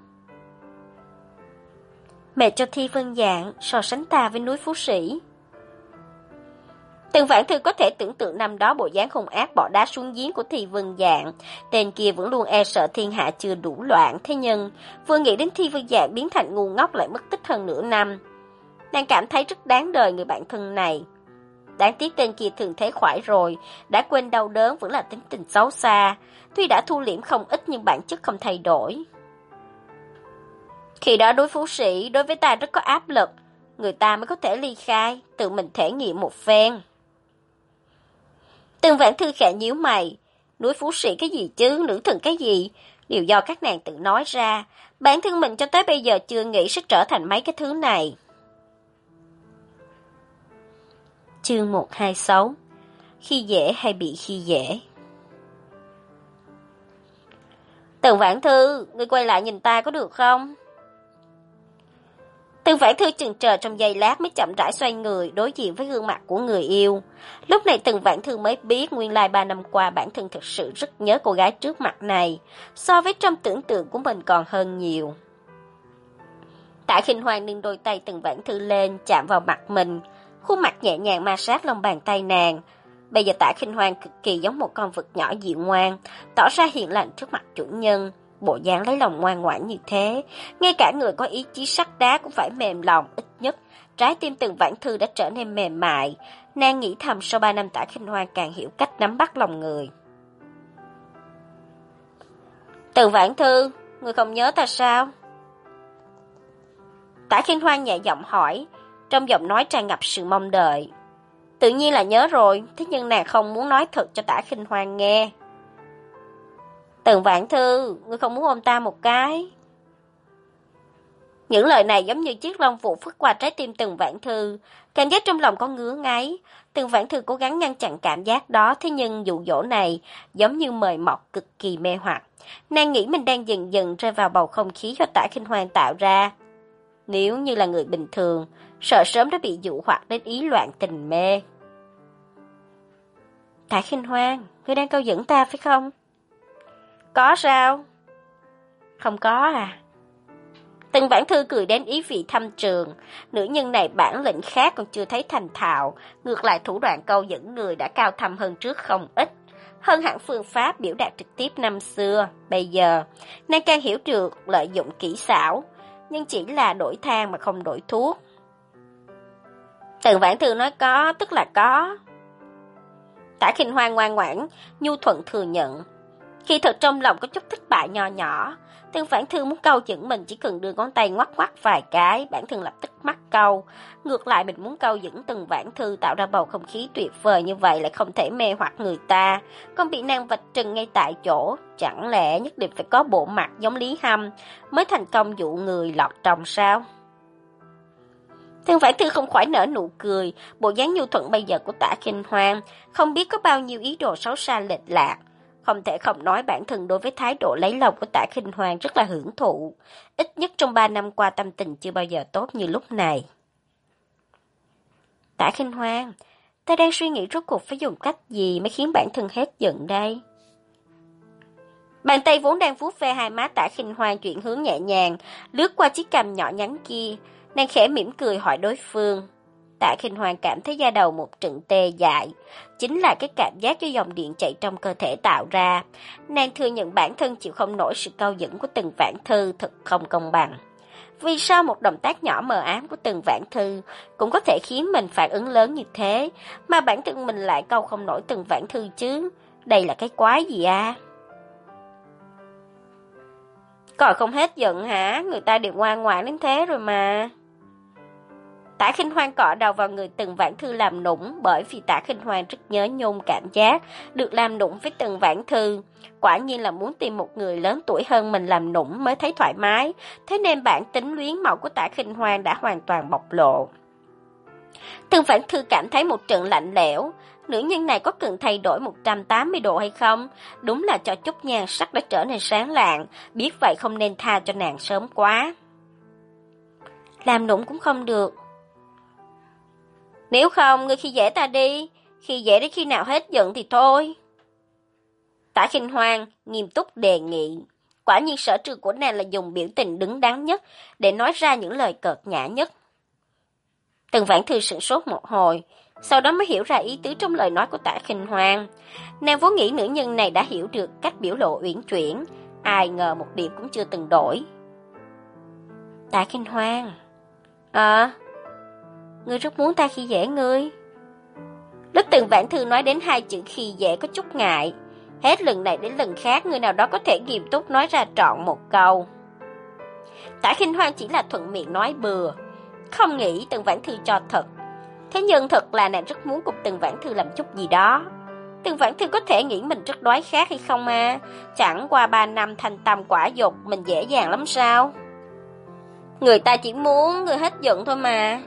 Mẹ cho Thi Vân Dạng so sánh ta với núi Phú Sĩ. Tần Vãn Thư có thể tưởng tượng năm đó bộ dáng hung ác bỏ đá xuống giếng của Thi Vân Dạng. Tên kia vẫn luôn e sợ thiên hạ chưa đủ loạn, thế nhưng vừa nghĩ đến Thi Vân Dạng biến thành ngu ngốc lại mất tích hơn nửa năm, nàng cảm thấy rất đáng đời người bạn thân này. Đáng tiếc tên kia thường thế khoải rồi, đã quên đau đớn vẫn là tính tình xấu xa, tuy đã thu liễm không ít nhưng bản chất không thay đổi. Khi đó đối Phú Sĩ đối với ta rất có áp lực, người ta mới có thể ly khai, tự mình thể nghiệm một phen. Tần Vãn Thư khẽ nhíu mày, núi Phú Sĩ cái gì chứ, nữ thần cái gì, đều do các nàng tự nói ra, bản thân mình cho tới bây giờ chưa nghĩ sẽ trở thành mấy cái thứ này. Chương một trăm hai mươi sáu. Khi dễ hay bị khi dễ? Tần Vãn Thư, ngươi quay lại nhìn ta có được không? Tần Vãn Thư chần chờ trong giây lát mới chậm rãi xoay người đối diện với gương mặt của người yêu. Lúc này Tần Vãn Thư mới biết nguyên lai ba năm qua bản thân thực sự rất nhớ cô gái trước mặt này, so với trong tưởng tượng của mình còn hơn nhiều. Tạ Khinh Hoan nâng đôi tay Tần Vãn Thư lên chạm vào mặt mình, khuôn mặt nhẹ nhàng ma sát lòng bàn tay nàng. Bây giờ Tạ Khinh Hoan cực kỳ giống một con vật nhỏ dịu ngoan, tỏ ra hiền lành trước mặt chủ nhân. Bộ dáng lấy lòng ngoan ngoãn như thế, ngay cả người có ý chí sắt đá cũng phải mềm lòng, ít nhất trái tim Tần Vãn Thư đã trở nên mềm mại. Nàng nghĩ thầm sau ba năm Tạ Khinh Hoan càng hiểu cách nắm bắt lòng người. Tần Vãn Thư, người không nhớ ta sao? Tả Khinh Hoan nhẹ giọng hỏi, trong giọng nói tràn ngập sự mong đợi. Tự nhiên là nhớ rồi, thế nhưng nàng không muốn nói thật cho Tả Khinh Hoan nghe. Tần Vãn Thư, ngươi không muốn ôm ta một cái? Những lời này giống như chiếc lông vũ phất qua trái tim Tần Vãn Thư, cảm giác trong lòng có ngứa ngáy. Tần Vãn Thư cố gắng ngăn chặn cảm giác đó, thế nhưng dụ dỗ này giống như mời mọc cực kỳ mê hoặc. Nàng nghĩ mình đang dần dần rơi vào bầu không khí do Tả Khinh Hoan tạo ra. Nếu như là người bình thường, sợ sớm đã bị dụ hoặc đến ý loạn tình mê. Tả Khinh Hoan, ngươi đang câu dẫn ta phải không? Có sao? Không có à? Tần Vãn Thư cười đến ý vị thâm trường, nữ nhân này bản lĩnh khác còn chưa thấy thành thạo, ngược lại thủ đoạn câu dẫn người đã cao thâm hơn trước không ít. Hơn hẳn phương pháp biểu đạt trực tiếp năm xưa, bây giờ, nàng càng hiểu được lợi dụng kỹ xảo, nhưng chỉ là đổi thang mà không đổi thuốc. Tần Vãn Thư nói có, tức là có. Tả Khinh Hoan ngoan ngoãn, nhu thuận thừa nhận. Khi thật trong lòng có chút thất bại nho nhỏ, Tần Vãn Thư muốn câu dẫn mình chỉ cần đưa ngón tay ngoắc ngoắc vài cái, bản thân lập tức mắc câu. Ngược lại mình muốn câu dẫn Tần Vãn Thư tạo ra bầu không khí tuyệt vời như vậy lại không thể mê hoặc người ta, còn bị nàng vạch trần ngay tại chỗ. Chẳng lẽ nhất định phải có bộ mặt giống Lý Hâm mới thành công dụ người lọt trong sao? Tần Vãn Thư không khỏi nở nụ cười, bộ dáng nhu thuận bây giờ của Tả Khinh Hoan không biết có bao nhiêu ý đồ xấu xa lệch lạc. Không thể không nói bản thân đối với thái độ lấy lòng của Tả Khinh Hoan rất là hưởng thụ. Ít nhất trong ba năm qua tâm tình chưa bao giờ tốt như lúc này. Tả Khinh Hoan, ta đang suy nghĩ rốt cuộc phải dùng cách gì mới khiến bản thân hết giận đây? Bàn tay vốn đang vuốt ve hai má Tả Khinh Hoan chuyển hướng nhẹ nhàng, lướt qua chiếc cằm nhỏ nhắn kia, nàng khẽ mỉm cười hỏi đối phương. Tả Khinh Hoan cảm thấy da đầu một trận tê dại, chính là cái cảm giác do dòng điện chạy trong cơ thể tạo ra. Nàng thừa nhận bản thân chịu không nổi sự câu dẫn của Tần Vãn Thư thật không công bằng. Vì sao một động tác nhỏ mờ ám của Tần Vãn Thư cũng có thể khiến mình phản ứng lớn như thế, mà bản thân mình lại câu không nổi Tần Vãn Thư chứ? Đây là cái quái gì à? Còn không hết giận hả? Người ta đều ngoan ngoãn đến thế rồi mà. Tả Khinh Hoan cọ đầu vào người Tần Vãn Thư làm nũng, bởi vì Tả Khinh Hoan rất nhớ nhung cảm giác được làm nũng với Tần Vãn Thư. Quả nhiên là muốn tìm một người lớn tuổi hơn mình làm nũng mới thấy thoải mái, thế nên bản tính luyến mẫu của Tả Khinh Hoan đã hoàn toàn bộc lộ. Tần Vãn Thư cảm thấy một trận lạnh lẽo, nữ nhân này có cần thay đổi một trăm tám mươi độ hay không? Đúng là cho chút nhan sắc đã trở nên sáng lạng, biết vậy không nên tha cho nàng sớm quá. Làm nũng cũng không được. Nếu không, ngươi khi dễ ta đi, khi dễ đến khi nào hết giận thì thôi. Tả Khinh Hoan nghiêm túc đề nghị. Quả nhiên sở trường của nàng là dùng biểu tình đứng đắn nhất để nói ra những lời cợt nhã nhất. Tần Vãn Thư sửng sốt một hồi, sau đó mới hiểu ra ý tứ trong lời nói của Tả Khinh Hoan. Nàng vốn nghĩ nữ nhân này đã hiểu được cách biểu lộ uyển chuyển, ai ngờ một điểm cũng chưa từng đổi. Tả Khinh Hoan, À, ngươi rất muốn ta khi dễ ngươi. Lúc Tần Vãn Thư nói đến hai chữ khi dễ có chút ngại. Hết lần này đến lần khác người nào đó có thể nghiêm túc nói ra trọn một câu. Tả Khinh Hoan chỉ là thuận miệng nói bừa, không nghĩ Tần Vãn Thư cho thật. Thế nhưng thật là nàng rất muốn cùng Tần Vãn Thư làm chút gì đó. Tần Vãn Thư có thể nghĩ mình rất đói khát hay không à? Chẳng qua ba năm thanh tâm quả dục, mình dễ dàng lắm sao? Người ta chỉ muốn người hết giận thôi mà.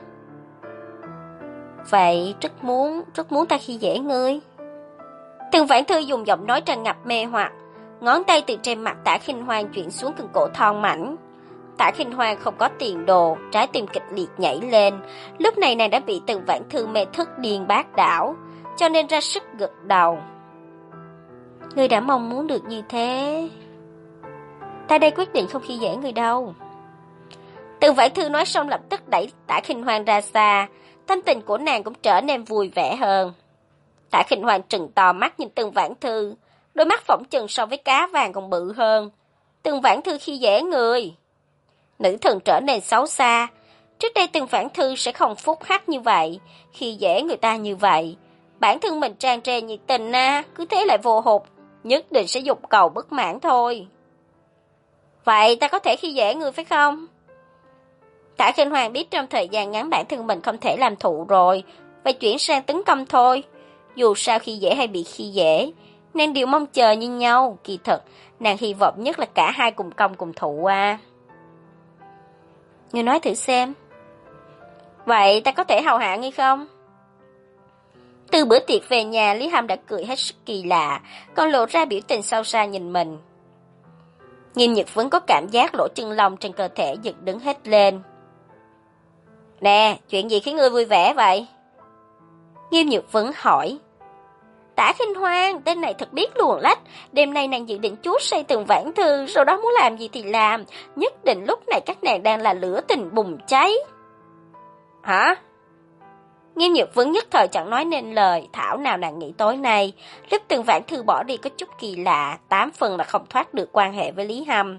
Vậy rất muốn, rất muốn ta khi dễ ngươi. Tần Vãn Thư dùng giọng nói tràn ngập mê hoặc, ngón tay từ trên mặt Tả Khinh Hoan chuyển xuống cần cổ thon mảnh. Tả Khinh Hoan không có tiền đồ, trái tim kịch liệt nhảy lên. Lúc này nàng đã bị Tần Vãn Thư mê thức điên bát đảo, cho nên ra sức gật đầu. Ngươi đã mong muốn được như thế. Ta đây quyết định không khi dễ ngươi đâu. Tần Vãn Thư nói xong lập tức đẩy Tả Khinh Hoan ra xa, tâm tình của nàng cũng trở nên vui vẻ hơn. Tả Khinh Hoan trừng to mắt nhìn Tần Vãn Thư, đôi mắt phỏng chừng so với cá vàng còn bự hơn. Tần Vãn Thư khi dễ người. Nữ thần trở nên xấu xa. Trước đây Tần Vãn Thư sẽ không phúc hắc như vậy, khi dễ người ta như vậy. Bản thân mình tràn trề nhiệt tình na, cứ thế lại vô hụt, nhất định sẽ dục cầu bất mãn thôi. Vậy ta có thể khi dễ người phải không? Tạ Khinh Hoàng biết trong thời gian ngắn bản thân mình không thể làm thụ rồi, phải chuyển sang tấn công thôi. Dù sao khi dễ hay bị khi dễ, nàng đều mong chờ như nhau. Kỳ thực, nàng hy vọng nhất là cả hai cùng công cùng thụ à. Ngươi nói thử xem. Vậy ta có thể hầu hạ ngươi không? Từ bữa tiệc về nhà, Lý Hàm đã cười hết sức kỳ lạ, còn lộ ra biểu tình sâu xa nhìn mình. Nghiêm Nhược vẫn có cảm giác lỗ chân lông trên cơ thể giật đứng hết lên. Nè, chuyện gì khiến ngươi vui vẻ vậy? Nghiêm Nhược Vấn hỏi. Tả Khinh Hoang, tên này thật biết luồn lách. Đêm nay nàng dự định chuốt say từng vãn thư, sau đó muốn làm gì thì làm. Nhất định lúc này các nàng đang là lửa tình bùng cháy. Hả? Nghiêm Nhược Vấn nhất thời chẳng nói nên lời. Thảo nào nàng nghĩ tối nay, lúc từng vãn thư bỏ đi có chút kỳ lạ, tám phần là không thoát được quan hệ với Lý Hâm.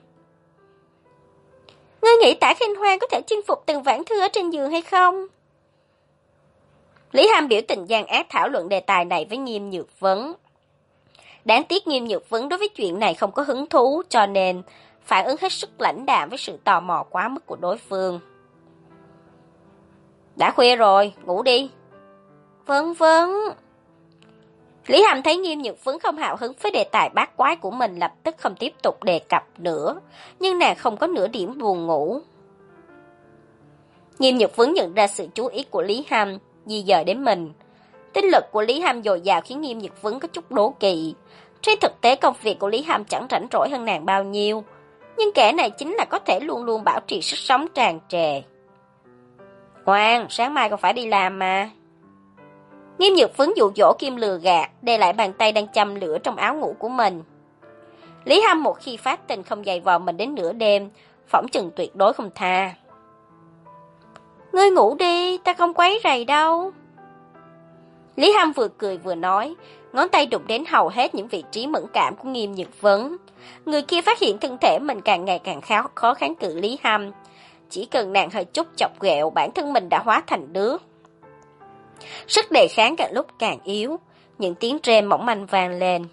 Ngươi nghĩ Tả Khinh Hoang có thể chinh phục từng vãn thư ở trên giường hay không? Lý Hàm biểu tình gian ác thảo luận đề tài này với Nghiêm Nhược Vấn. Đáng tiếc Nghiêm Nhược Vấn đối với chuyện này không có hứng thú, cho nên phản ứng hết sức lãnh đạm với sự tò mò quá mức của đối phương. Đã khuya rồi, ngủ đi. Vâng vâng. Lý Hàm thấy Nghiêm Nhược Vấn không hào hứng với đề tài bát quái của mình, lập tức không tiếp tục đề cập nữa, nhưng nàng không có nửa điểm buồn ngủ. Nghiêm Nhược Vấn nhận ra sự chú ý của Lý Hàm, di dời đến mình. Tinh lực của Lý Hàm dồi dào khiến Nghiêm Nhược Vấn có chút đố kỵ. Trên thực tế công việc của Lý Hàm chẳng rảnh rỗi hơn nàng bao nhiêu, nhưng kẻ này chính là có thể luôn luôn bảo trì sức sống tràn trề. Ngoan, sáng mai còn phải đi làm mà. Nghiêm Nhược Vấn dụ dỗ Kim lừa gạt, để lại bàn tay đang châm lửa trong áo ngủ của mình. Lý Hàm một khi phát tình không dày vò mình đến nửa đêm, phỏng chừng tuyệt đối không tha. Ngươi ngủ đi, ta không quấy rầy đâu. Lý Hàm vừa cười vừa nói, ngón tay đụng đến hầu hết những vị trí mẫn cảm của Nghiêm Nhược Vấn. Người kia phát hiện thân thể mình càng ngày càng khó, khó kháng cự Lý Hàm. Chỉ cần nàng hơi chút chọc ghẹo, bản thân mình đã hóa thành nước. Sức đề kháng càng lúc càng yếu, những tiếng rên mỏng manh vang lên.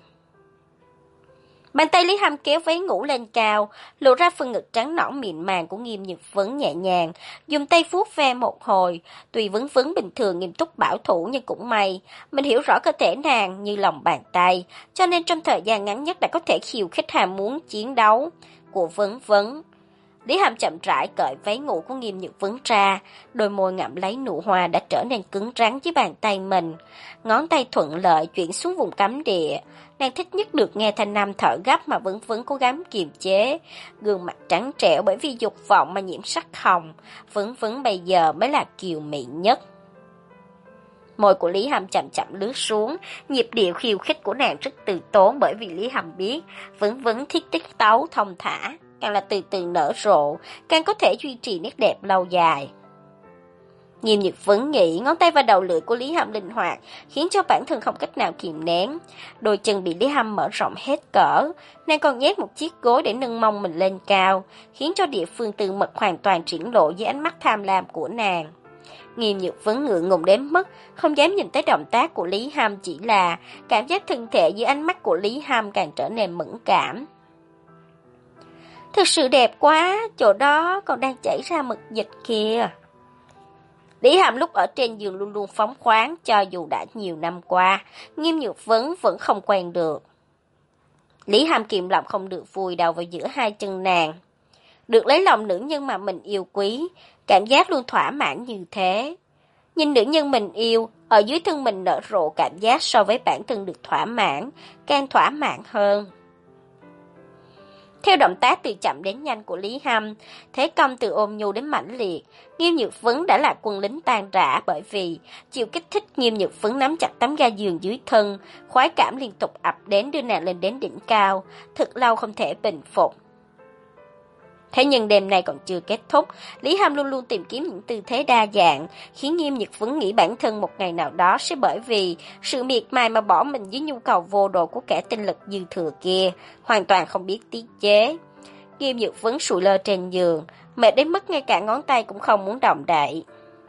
Bàn tay Lý Hàm kéo váy ngủ lên cao, lộ ra phần ngực trắng nõn mịn màng của Nghiêm Nhược Vấn nhẹ nhàng, dùng tay vuốt ve một hồi, tuy Vấn Vấn bình thường nghiêm túc bảo thủ nhưng cũng may, mình hiểu rõ cơ thể nàng như lòng bàn tay, cho nên trong thời gian ngắn nhất đã có thể khiêu khích ham muốn chiến đấu của Vấn Vấn. Lý Hàm chậm rãi cởi váy ngủ của Nghiêm Nhược Vấn ra, đôi môi ngậm lấy nụ hoa đã trở nên cứng rắn dưới bàn tay mình, ngón tay thuận lợi chuyển xuống vùng cấm địa. Nàng thích nhất được nghe thanh nam thở gấp mà Vấn Vấn cố gắng kiềm chế, gương mặt trắng trẻo bởi vì dục vọng mà nhiễm sắc hồng, Vấn Vấn bây giờ mới là kiều mị nhất. Môi của Lý Hàm chậm chậm lướt xuống, nhịp điệu khiêu khích của nàng rất từ tốn bởi vì Lý Hàm biết Vấn Vấn thiết tiết tấu thông thả, càng là từ từ nở rộ, càng có thể duy trì nét đẹp lâu dài. Nghiêm Nhược Vấn nghĩ ngón tay và đầu lưỡi của Lý Hàm linh hoạt, khiến cho bản thân không cách nào kìm nén. Đôi chân bị Lý Hàm mở rộng hết cỡ, nàng còn nhét một chiếc gối để nâng mông mình lên cao, khiến cho địa phương tư mật hoàn toàn triển lộ dưới ánh mắt tham lam của nàng. Nghiêm Nhược Vấn ngượng ngùng đến mức không dám nhìn tới động tác của Lý Hàm, chỉ là cảm giác thân thể dưới ánh mắt của Lý Hàm càng trở nên mẫn cảm. Thực sự đẹp quá, chỗ đó còn đang chảy ra mật dịch kìa. Lý Hàm lúc ở trên giường luôn luôn phóng khoáng, cho dù đã nhiều năm qua, Nghiêm Nhược Vấn vẫn không quen được. Lý Hàm kiềm lòng không được vùi đầu vào giữa hai chân nàng. Được lấy lòng nữ nhân mà mình yêu quý, cảm giác luôn thỏa mãn như thế. Nhìn nữ nhân mình yêu, ở dưới thân mình nở rộ cảm giác so với bản thân được thỏa mãn, càng thỏa mãn hơn. Theo động tác từ chậm đến nhanh của Lý Hâm, thế công từ ôm nhu đến mãnh liệt, Nghiêm Nhược Vấn đã là quân lính tan rã bởi vì chịu kích thích. Nghiêm Nhược Vấn nắm chặt tấm ga giường dưới thân, khoái cảm liên tục ập đến đưa nàng lên đến đỉnh cao, thật lâu không thể bình phục. Thế nhưng đêm nay còn chưa kết thúc, Lý Hàm luôn luôn tìm kiếm những tư thế đa dạng, khiến Nghiêm Nhược Vấn nghĩ bản thân một ngày nào đó sẽ bởi vì sự miệt mài mà bỏ mình dưới nhu cầu vô độ của kẻ tinh lực dư thừa kia, hoàn toàn không biết tiết chế. Nghiêm Nhược Vấn sụi lơ trên giường, mệt đến mức ngay cả ngón tay cũng không muốn động đậy.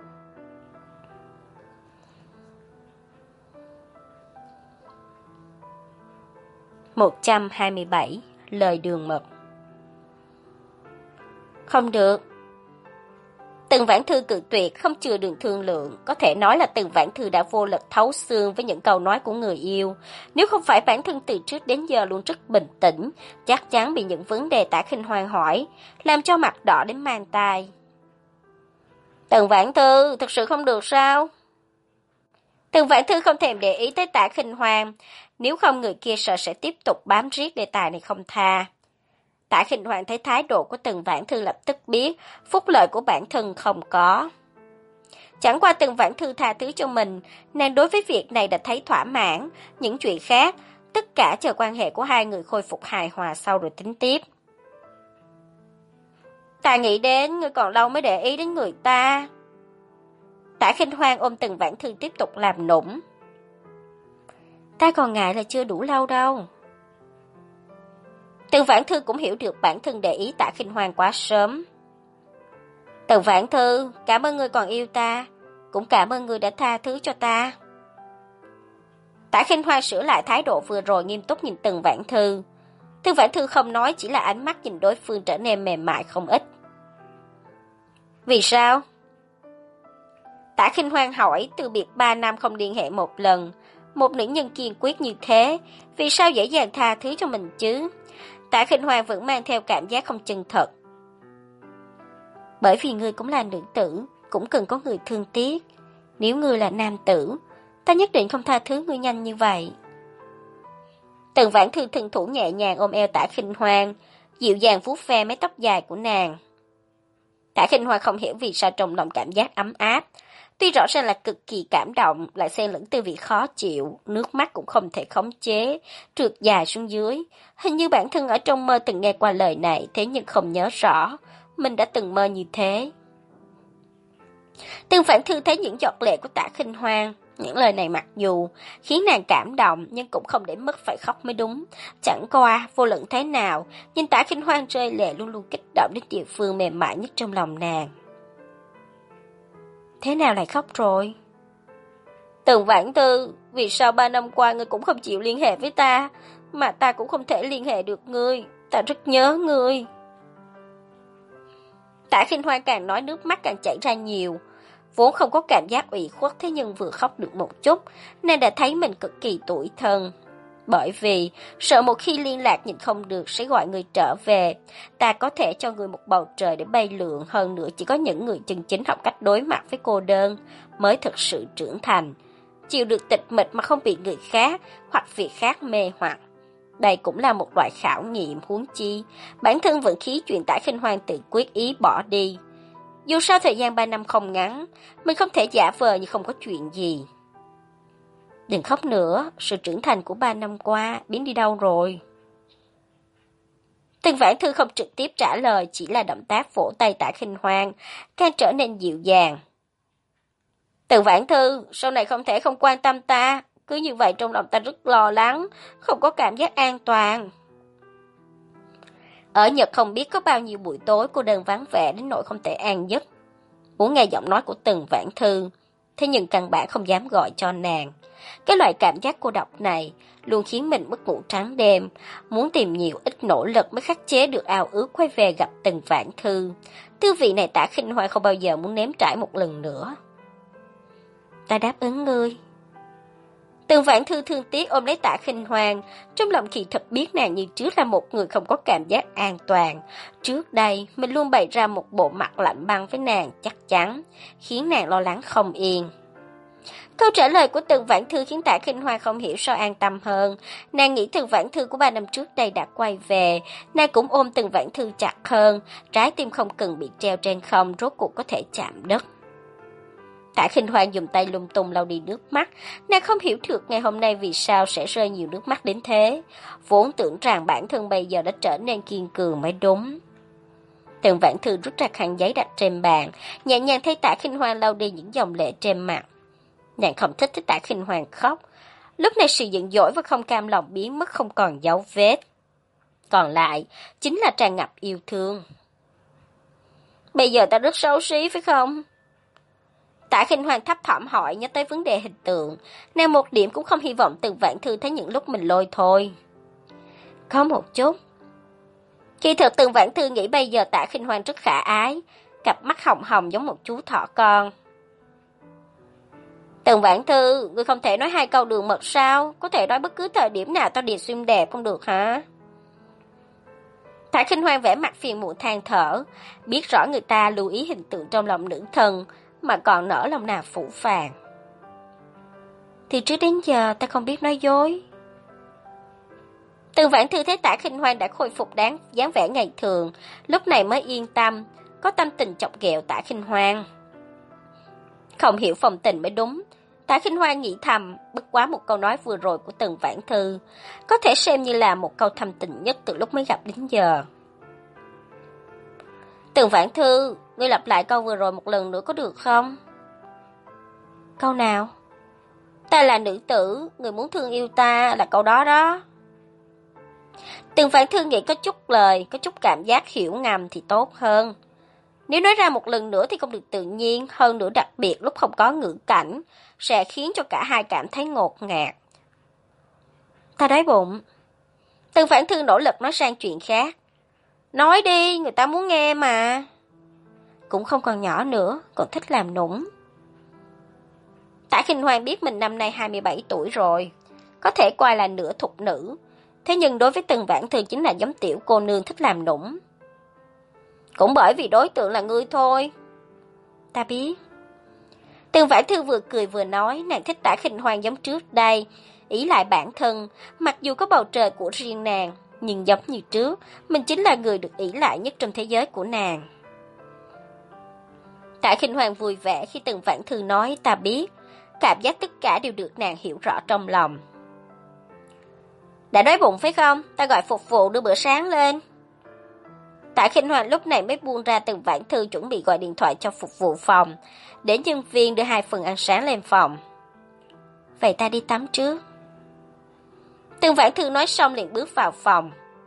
một trăm hai mươi bảy. Lời đường mật. Không được. Tần Vãn Thư cự tuyệt, không chừa đường thương lượng, có thể nói là Tần Vãn Thư đã vô lực thấu xương với những câu nói của người yêu. Nếu không phải bản thân từ trước đến giờ luôn rất bình tĩnh, chắc chắn bị những vấn đề Tạ Khinh Hoan hỏi, làm cho mặt đỏ đến mang tai. Tần Vãn Thư, thực sự không được sao? Tần Vãn Thư không thèm để ý tới Tạ Khinh Hoan, nếu không người kia sợ sẽ tiếp tục bám riết đề tài này không tha. Tạ Khinh Hoan thấy thái độ của Tần Vãn Thư lập tức biết phúc lợi của bản thân không có. Chẳng qua Tần Vãn Thư tha thứ cho mình, nàng đối với việc này đã thấy thỏa mãn, những chuyện khác, tất cả chờ quan hệ của hai người khôi phục hài hòa sau rồi tính tiếp. Ta nghĩ đến ngươi còn lâu mới để ý đến người ta. Tạ Khinh Hoan ôm Tần Vãn Thư tiếp tục làm nũng. Ta còn ngại là chưa đủ lâu đâu. Tần Vãn Thư cũng hiểu được bản thân để ý Tạ Khinh Hoan quá sớm. Tần Vãn Thư, cảm ơn ngươi còn yêu ta, cũng cảm ơn ngươi đã tha thứ cho ta. Tạ Khinh Hoan sửa lại thái độ vừa rồi, nghiêm túc nhìn Tần Vãn Thư. Tần Vãn Thư không nói, chỉ là ánh mắt nhìn đối phương trở nên mềm mại không ít. Vì sao? Tạ Khinh Hoan hỏi, từ biệt ba năm không liên hệ một lần, một nữ nhân kiên quyết như thế, vì sao dễ dàng tha thứ cho mình chứ? Tạ Khinh Hoan vẫn mang theo cảm giác không chân thật. Bởi vì ngươi cũng là nữ tử, cũng cần có người thương tiếc. Nếu ngươi là nam tử, ta nhất định không tha thứ ngươi nhanh như vậy. Tần Vãn Thư thân thủ nhẹ nhàng ôm eo Tạ Khinh Hoan, dịu dàng vuốt ve mái tóc dài của nàng. Tạ Khinh Hoan không hiểu vì sao trong lòng cảm giác ấm áp, tuy rõ ràng là cực kỳ cảm động, lại xen lẫn tư vị khó chịu, nước mắt cũng không thể khống chế, trượt dài xuống dưới. Hình như bản thân ở trong mơ từng nghe qua lời này, thế nhưng không nhớ rõ mình đã từng mơ như thế. Tần Vãn Thư thấy những giọt lệ của Tạ Khinh Hoan, những lời này mặc dù khiến nàng cảm động nhưng cũng không để mất phải khóc mới đúng. Chẳng qua vô luận thế nào, nhìn Tạ Khinh Hoan rơi lệ luôn luôn kích động đến địa phương mềm mại nhất trong lòng nàng. Thế nào lại khóc rồi? Tần Vãn Thư, vì sao ba năm qua ngươi cũng không chịu liên hệ với ta, mà ta cũng không thể liên hệ được ngươi, ta rất nhớ ngươi. Tạ Khinh Hoan càng nói nước mắt càng chảy ra nhiều, vốn không có cảm giác ủy khuất, thế nhưng vừa khóc được một chút, nên đã thấy mình cực kỳ tủi thân. Bởi vì sợ một khi liên lạc nhìn không được sẽ gọi người trở về, ta có thể cho người một bầu trời để bay lượn, hơn nữa chỉ có những người chân chính học cách đối mặt với cô đơn mới thực sự trưởng thành, chịu được tịch mịch mà không bị người khác hoặc việc khác mê hoặc. Đây cũng là một loại khảo nghiệm, huống chi bản thân vẫn khí chuyện Tạ Khinh Hoan tự quyết ý bỏ đi. Dù sao thời gian ba năm không ngắn, mình không thể giả vờ như không có chuyện gì. Đừng khóc nữa, sự trưởng thành của ba năm qua biến đi đâu rồi? Tần Vãn Thư không trực tiếp trả lời, chỉ là động tác vỗ tay Tạ Khinh Hoan, càng trở nên dịu dàng. Tần Vãn Thư, sau này không thể không quan tâm ta, cứ như vậy trong lòng ta rất lo lắng, không có cảm giác an toàn. Ở Nhật không biết có bao nhiêu buổi tối cô đơn vắng vẻ đến nỗi không thể an giấc. Muốn nghe giọng nói của Tần Vãn Thư, thế nhưng căn bản không dám gọi cho nàng. Cái loại cảm giác cô độc này luôn khiến mình mất ngủ trắng đêm, muốn tìm nhiều ít nỗ lực mới khắc chế được ao ước quay về gặp Tần Vãn Thư. Tư vị này Tạ Khinh Hoan không bao giờ muốn nếm trải một lần nữa. Ta đáp ứng ngươi. Tần Vãn Thư thương tiếc ôm lấy Tạ Khinh Hoan, trong lòng kỳ thật biết nàng như trước là một người không có cảm giác an toàn. Trước đây, mình luôn bày ra một bộ mặt lạnh băng với nàng chắc chắn, khiến nàng lo lắng không yên. Câu trả lời của Tần Vãn Thư khiến Tạ Khinh Hoan không hiểu sao an tâm hơn. Nàng nghĩ Tần Vãn Thư của ba năm trước đây đã quay về, nàng cũng ôm Tần Vãn Thư chặt hơn, trái tim không cần bị treo trên không, rốt cuộc có thể chạm đất. Tạ Khinh Hoan dùng tay lung tung lau đi nước mắt, nàng không hiểu được ngày hôm nay vì sao sẽ rơi nhiều nước mắt đến thế, vốn tưởng rằng bản thân bây giờ đã trở nên kiên cường mới đúng. Tần Vãn Thư rút ra khăn giấy đặt trên bàn, nhẹ nhàng thấy Tạ Khinh Hoan lau đi những dòng lệ trên mặt. Nàng không thích thấy Tạ Khinh Hoan khóc, lúc này sự giận dỗi và không cam lòng biến mất không còn dấu vết. Còn lại chính là tràn ngập yêu thương. Bây giờ ta rất xấu xí phải không? Tạ Khinh Hoan thấp thỏm hỏi, nhớ tới vấn đề hình tượng, nàng một điểm cũng không hy vọng Tần Vãn Thư thấy những lúc mình lôi thôi. Có một chút. Kỳ thực Tần Vãn Thư nghĩ bây giờ Tạ Khinh Hoan rất khả ái, cặp mắt hồng hồng giống một chú thỏ con. Tần Vãn Thư, ngươi không thể nói hai câu đường mật sao? Có thể nói bất cứ thời điểm nào tao điệp xuyên đẹp không được hả? Thả Khinh Hoan vẻ mặt phiền muộn than thở, biết rõ người ta lưu ý hình tượng trong lòng nữ thần, mà còn nở lòng nào phủ phàng. Từ trước đến giờ ta không biết nói dối. Tần Vãn Thư thấy Tả Khinh Hoan đã khôi phục đáng dáng vẻ ngày thường, lúc này mới yên tâm, có tâm tình chọc ghẹo Tả Khinh Hoan. Không hiểu phòng tình mới đúng. Tả Khinh Hoan nghĩ thầm, bất quá một câu nói vừa rồi của Tần Vãn Thư, có thể xem như là một câu thâm tình nhất từ lúc mới gặp đến giờ. Tần Vãn Thư, ngươi lặp lại câu vừa rồi một lần nữa có được không? Câu nào? Ta là nữ tử, người muốn thương yêu ta là câu đó đó. Tần Vãn Thư nghĩ có chút lời, có chút cảm giác hiểu ngầm thì tốt hơn. Nếu nói ra một lần nữa thì không được tự nhiên, hơn nữa đặc biệt lúc không có ngữ cảnh, sẽ khiến cho cả hai cảm thấy ngột ngạt. Ta đói bụng. Tần Vãn Thư nỗ lực nói sang chuyện khác. Nói đi, người ta muốn nghe mà. Cũng không còn nhỏ nữa, còn thích làm nũng. Tả Khinh Hoan biết mình năm nay hai mươi bảy tuổi rồi, có thể coi là nửa thục nữ. Thế nhưng đối với Tần Vãn Thư chính là giống tiểu cô nương thích làm nũng. Cũng bởi vì đối tượng là ngươi thôi. Ta biết. Tần Vãn Thư vừa cười vừa nói, nàng thích Tả Khinh Hoan giống trước đây, ỷ lại bản thân, mặc dù có bầu trời của riêng nàng, nhưng giống như trước, mình chính là người được ỷ lại nhất trong thế giới của nàng. Tả Khinh Hoan vui vẻ khi Tần Vãn Thư nói ta biết, cảm giác tất cả đều được nàng hiểu rõ trong lòng. Đã đói bụng phải không? Ta gọi phục vụ đưa bữa sáng lên. Tả Khinh Hoan lúc này mới buông ra Tần Vãn Thư chuẩn bị gọi điện thoại cho phục vụ phòng, để nhân viên đưa hai phần ăn sáng lên phòng. Vậy ta đi tắm trước. Tần Vãn Thư nói xong liền bước vào phòng.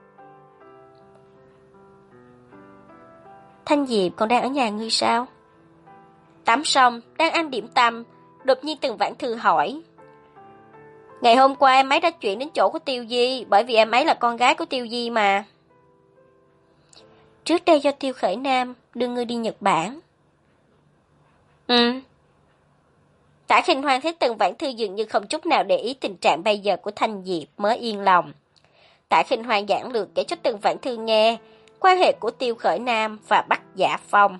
Thanh Diệp còn đang ở nhà ngươi sao? Tắm xong, đang ăn điểm tâm, đột nhiên Tần Vãn Thư hỏi. Ngày hôm qua em ấy đã chuyển đến chỗ của Tiêu Di, bởi vì em ấy là con gái của Tiêu Di mà. Trước đây do Tiêu Khởi Nam đưa ngươi đi Nhật Bản. Ừ. Tả Khinh Hoan thấy Tần Vãn Thư dường như không chút nào để ý tình trạng bây giờ của Thanh Diệp mới yên lòng. Tả Khinh Hoan giảng lược kể cho Tần Vãn Thư nghe quan hệ của Tiêu Khởi Nam và Bắc Giả Phong.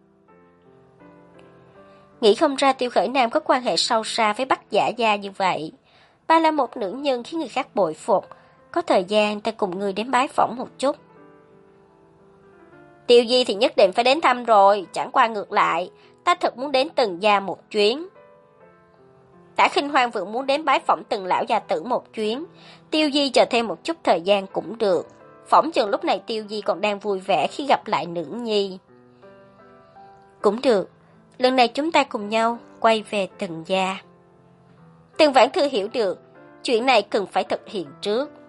Nghĩ không ra Tiêu Khởi Nam có quan hệ sâu xa với Bắc Giả gia như vậy. Bà là một nữ nhân khiến người khác bội phục. Có thời gian ta cùng ngươi đến bái phỏng một chút. Tiêu Di thì nhất định phải đến thăm rồi, chẳng qua ngược lại, ta thật muốn đến Tần gia một chuyến. Tả Khinh Hoan vẫn muốn đến bái phỏng Tần lão gia tử một chuyến. Tiêu Di chờ thêm một chút thời gian cũng được. Phỏng chừng lúc này Tiêu Di còn đang vui vẻ khi gặp lại nữ nhi. Cũng được, lần này chúng ta cùng nhau quay về Tần gia. Tần Vãn Thư hiểu được, chuyện này cần phải thực hiện trước.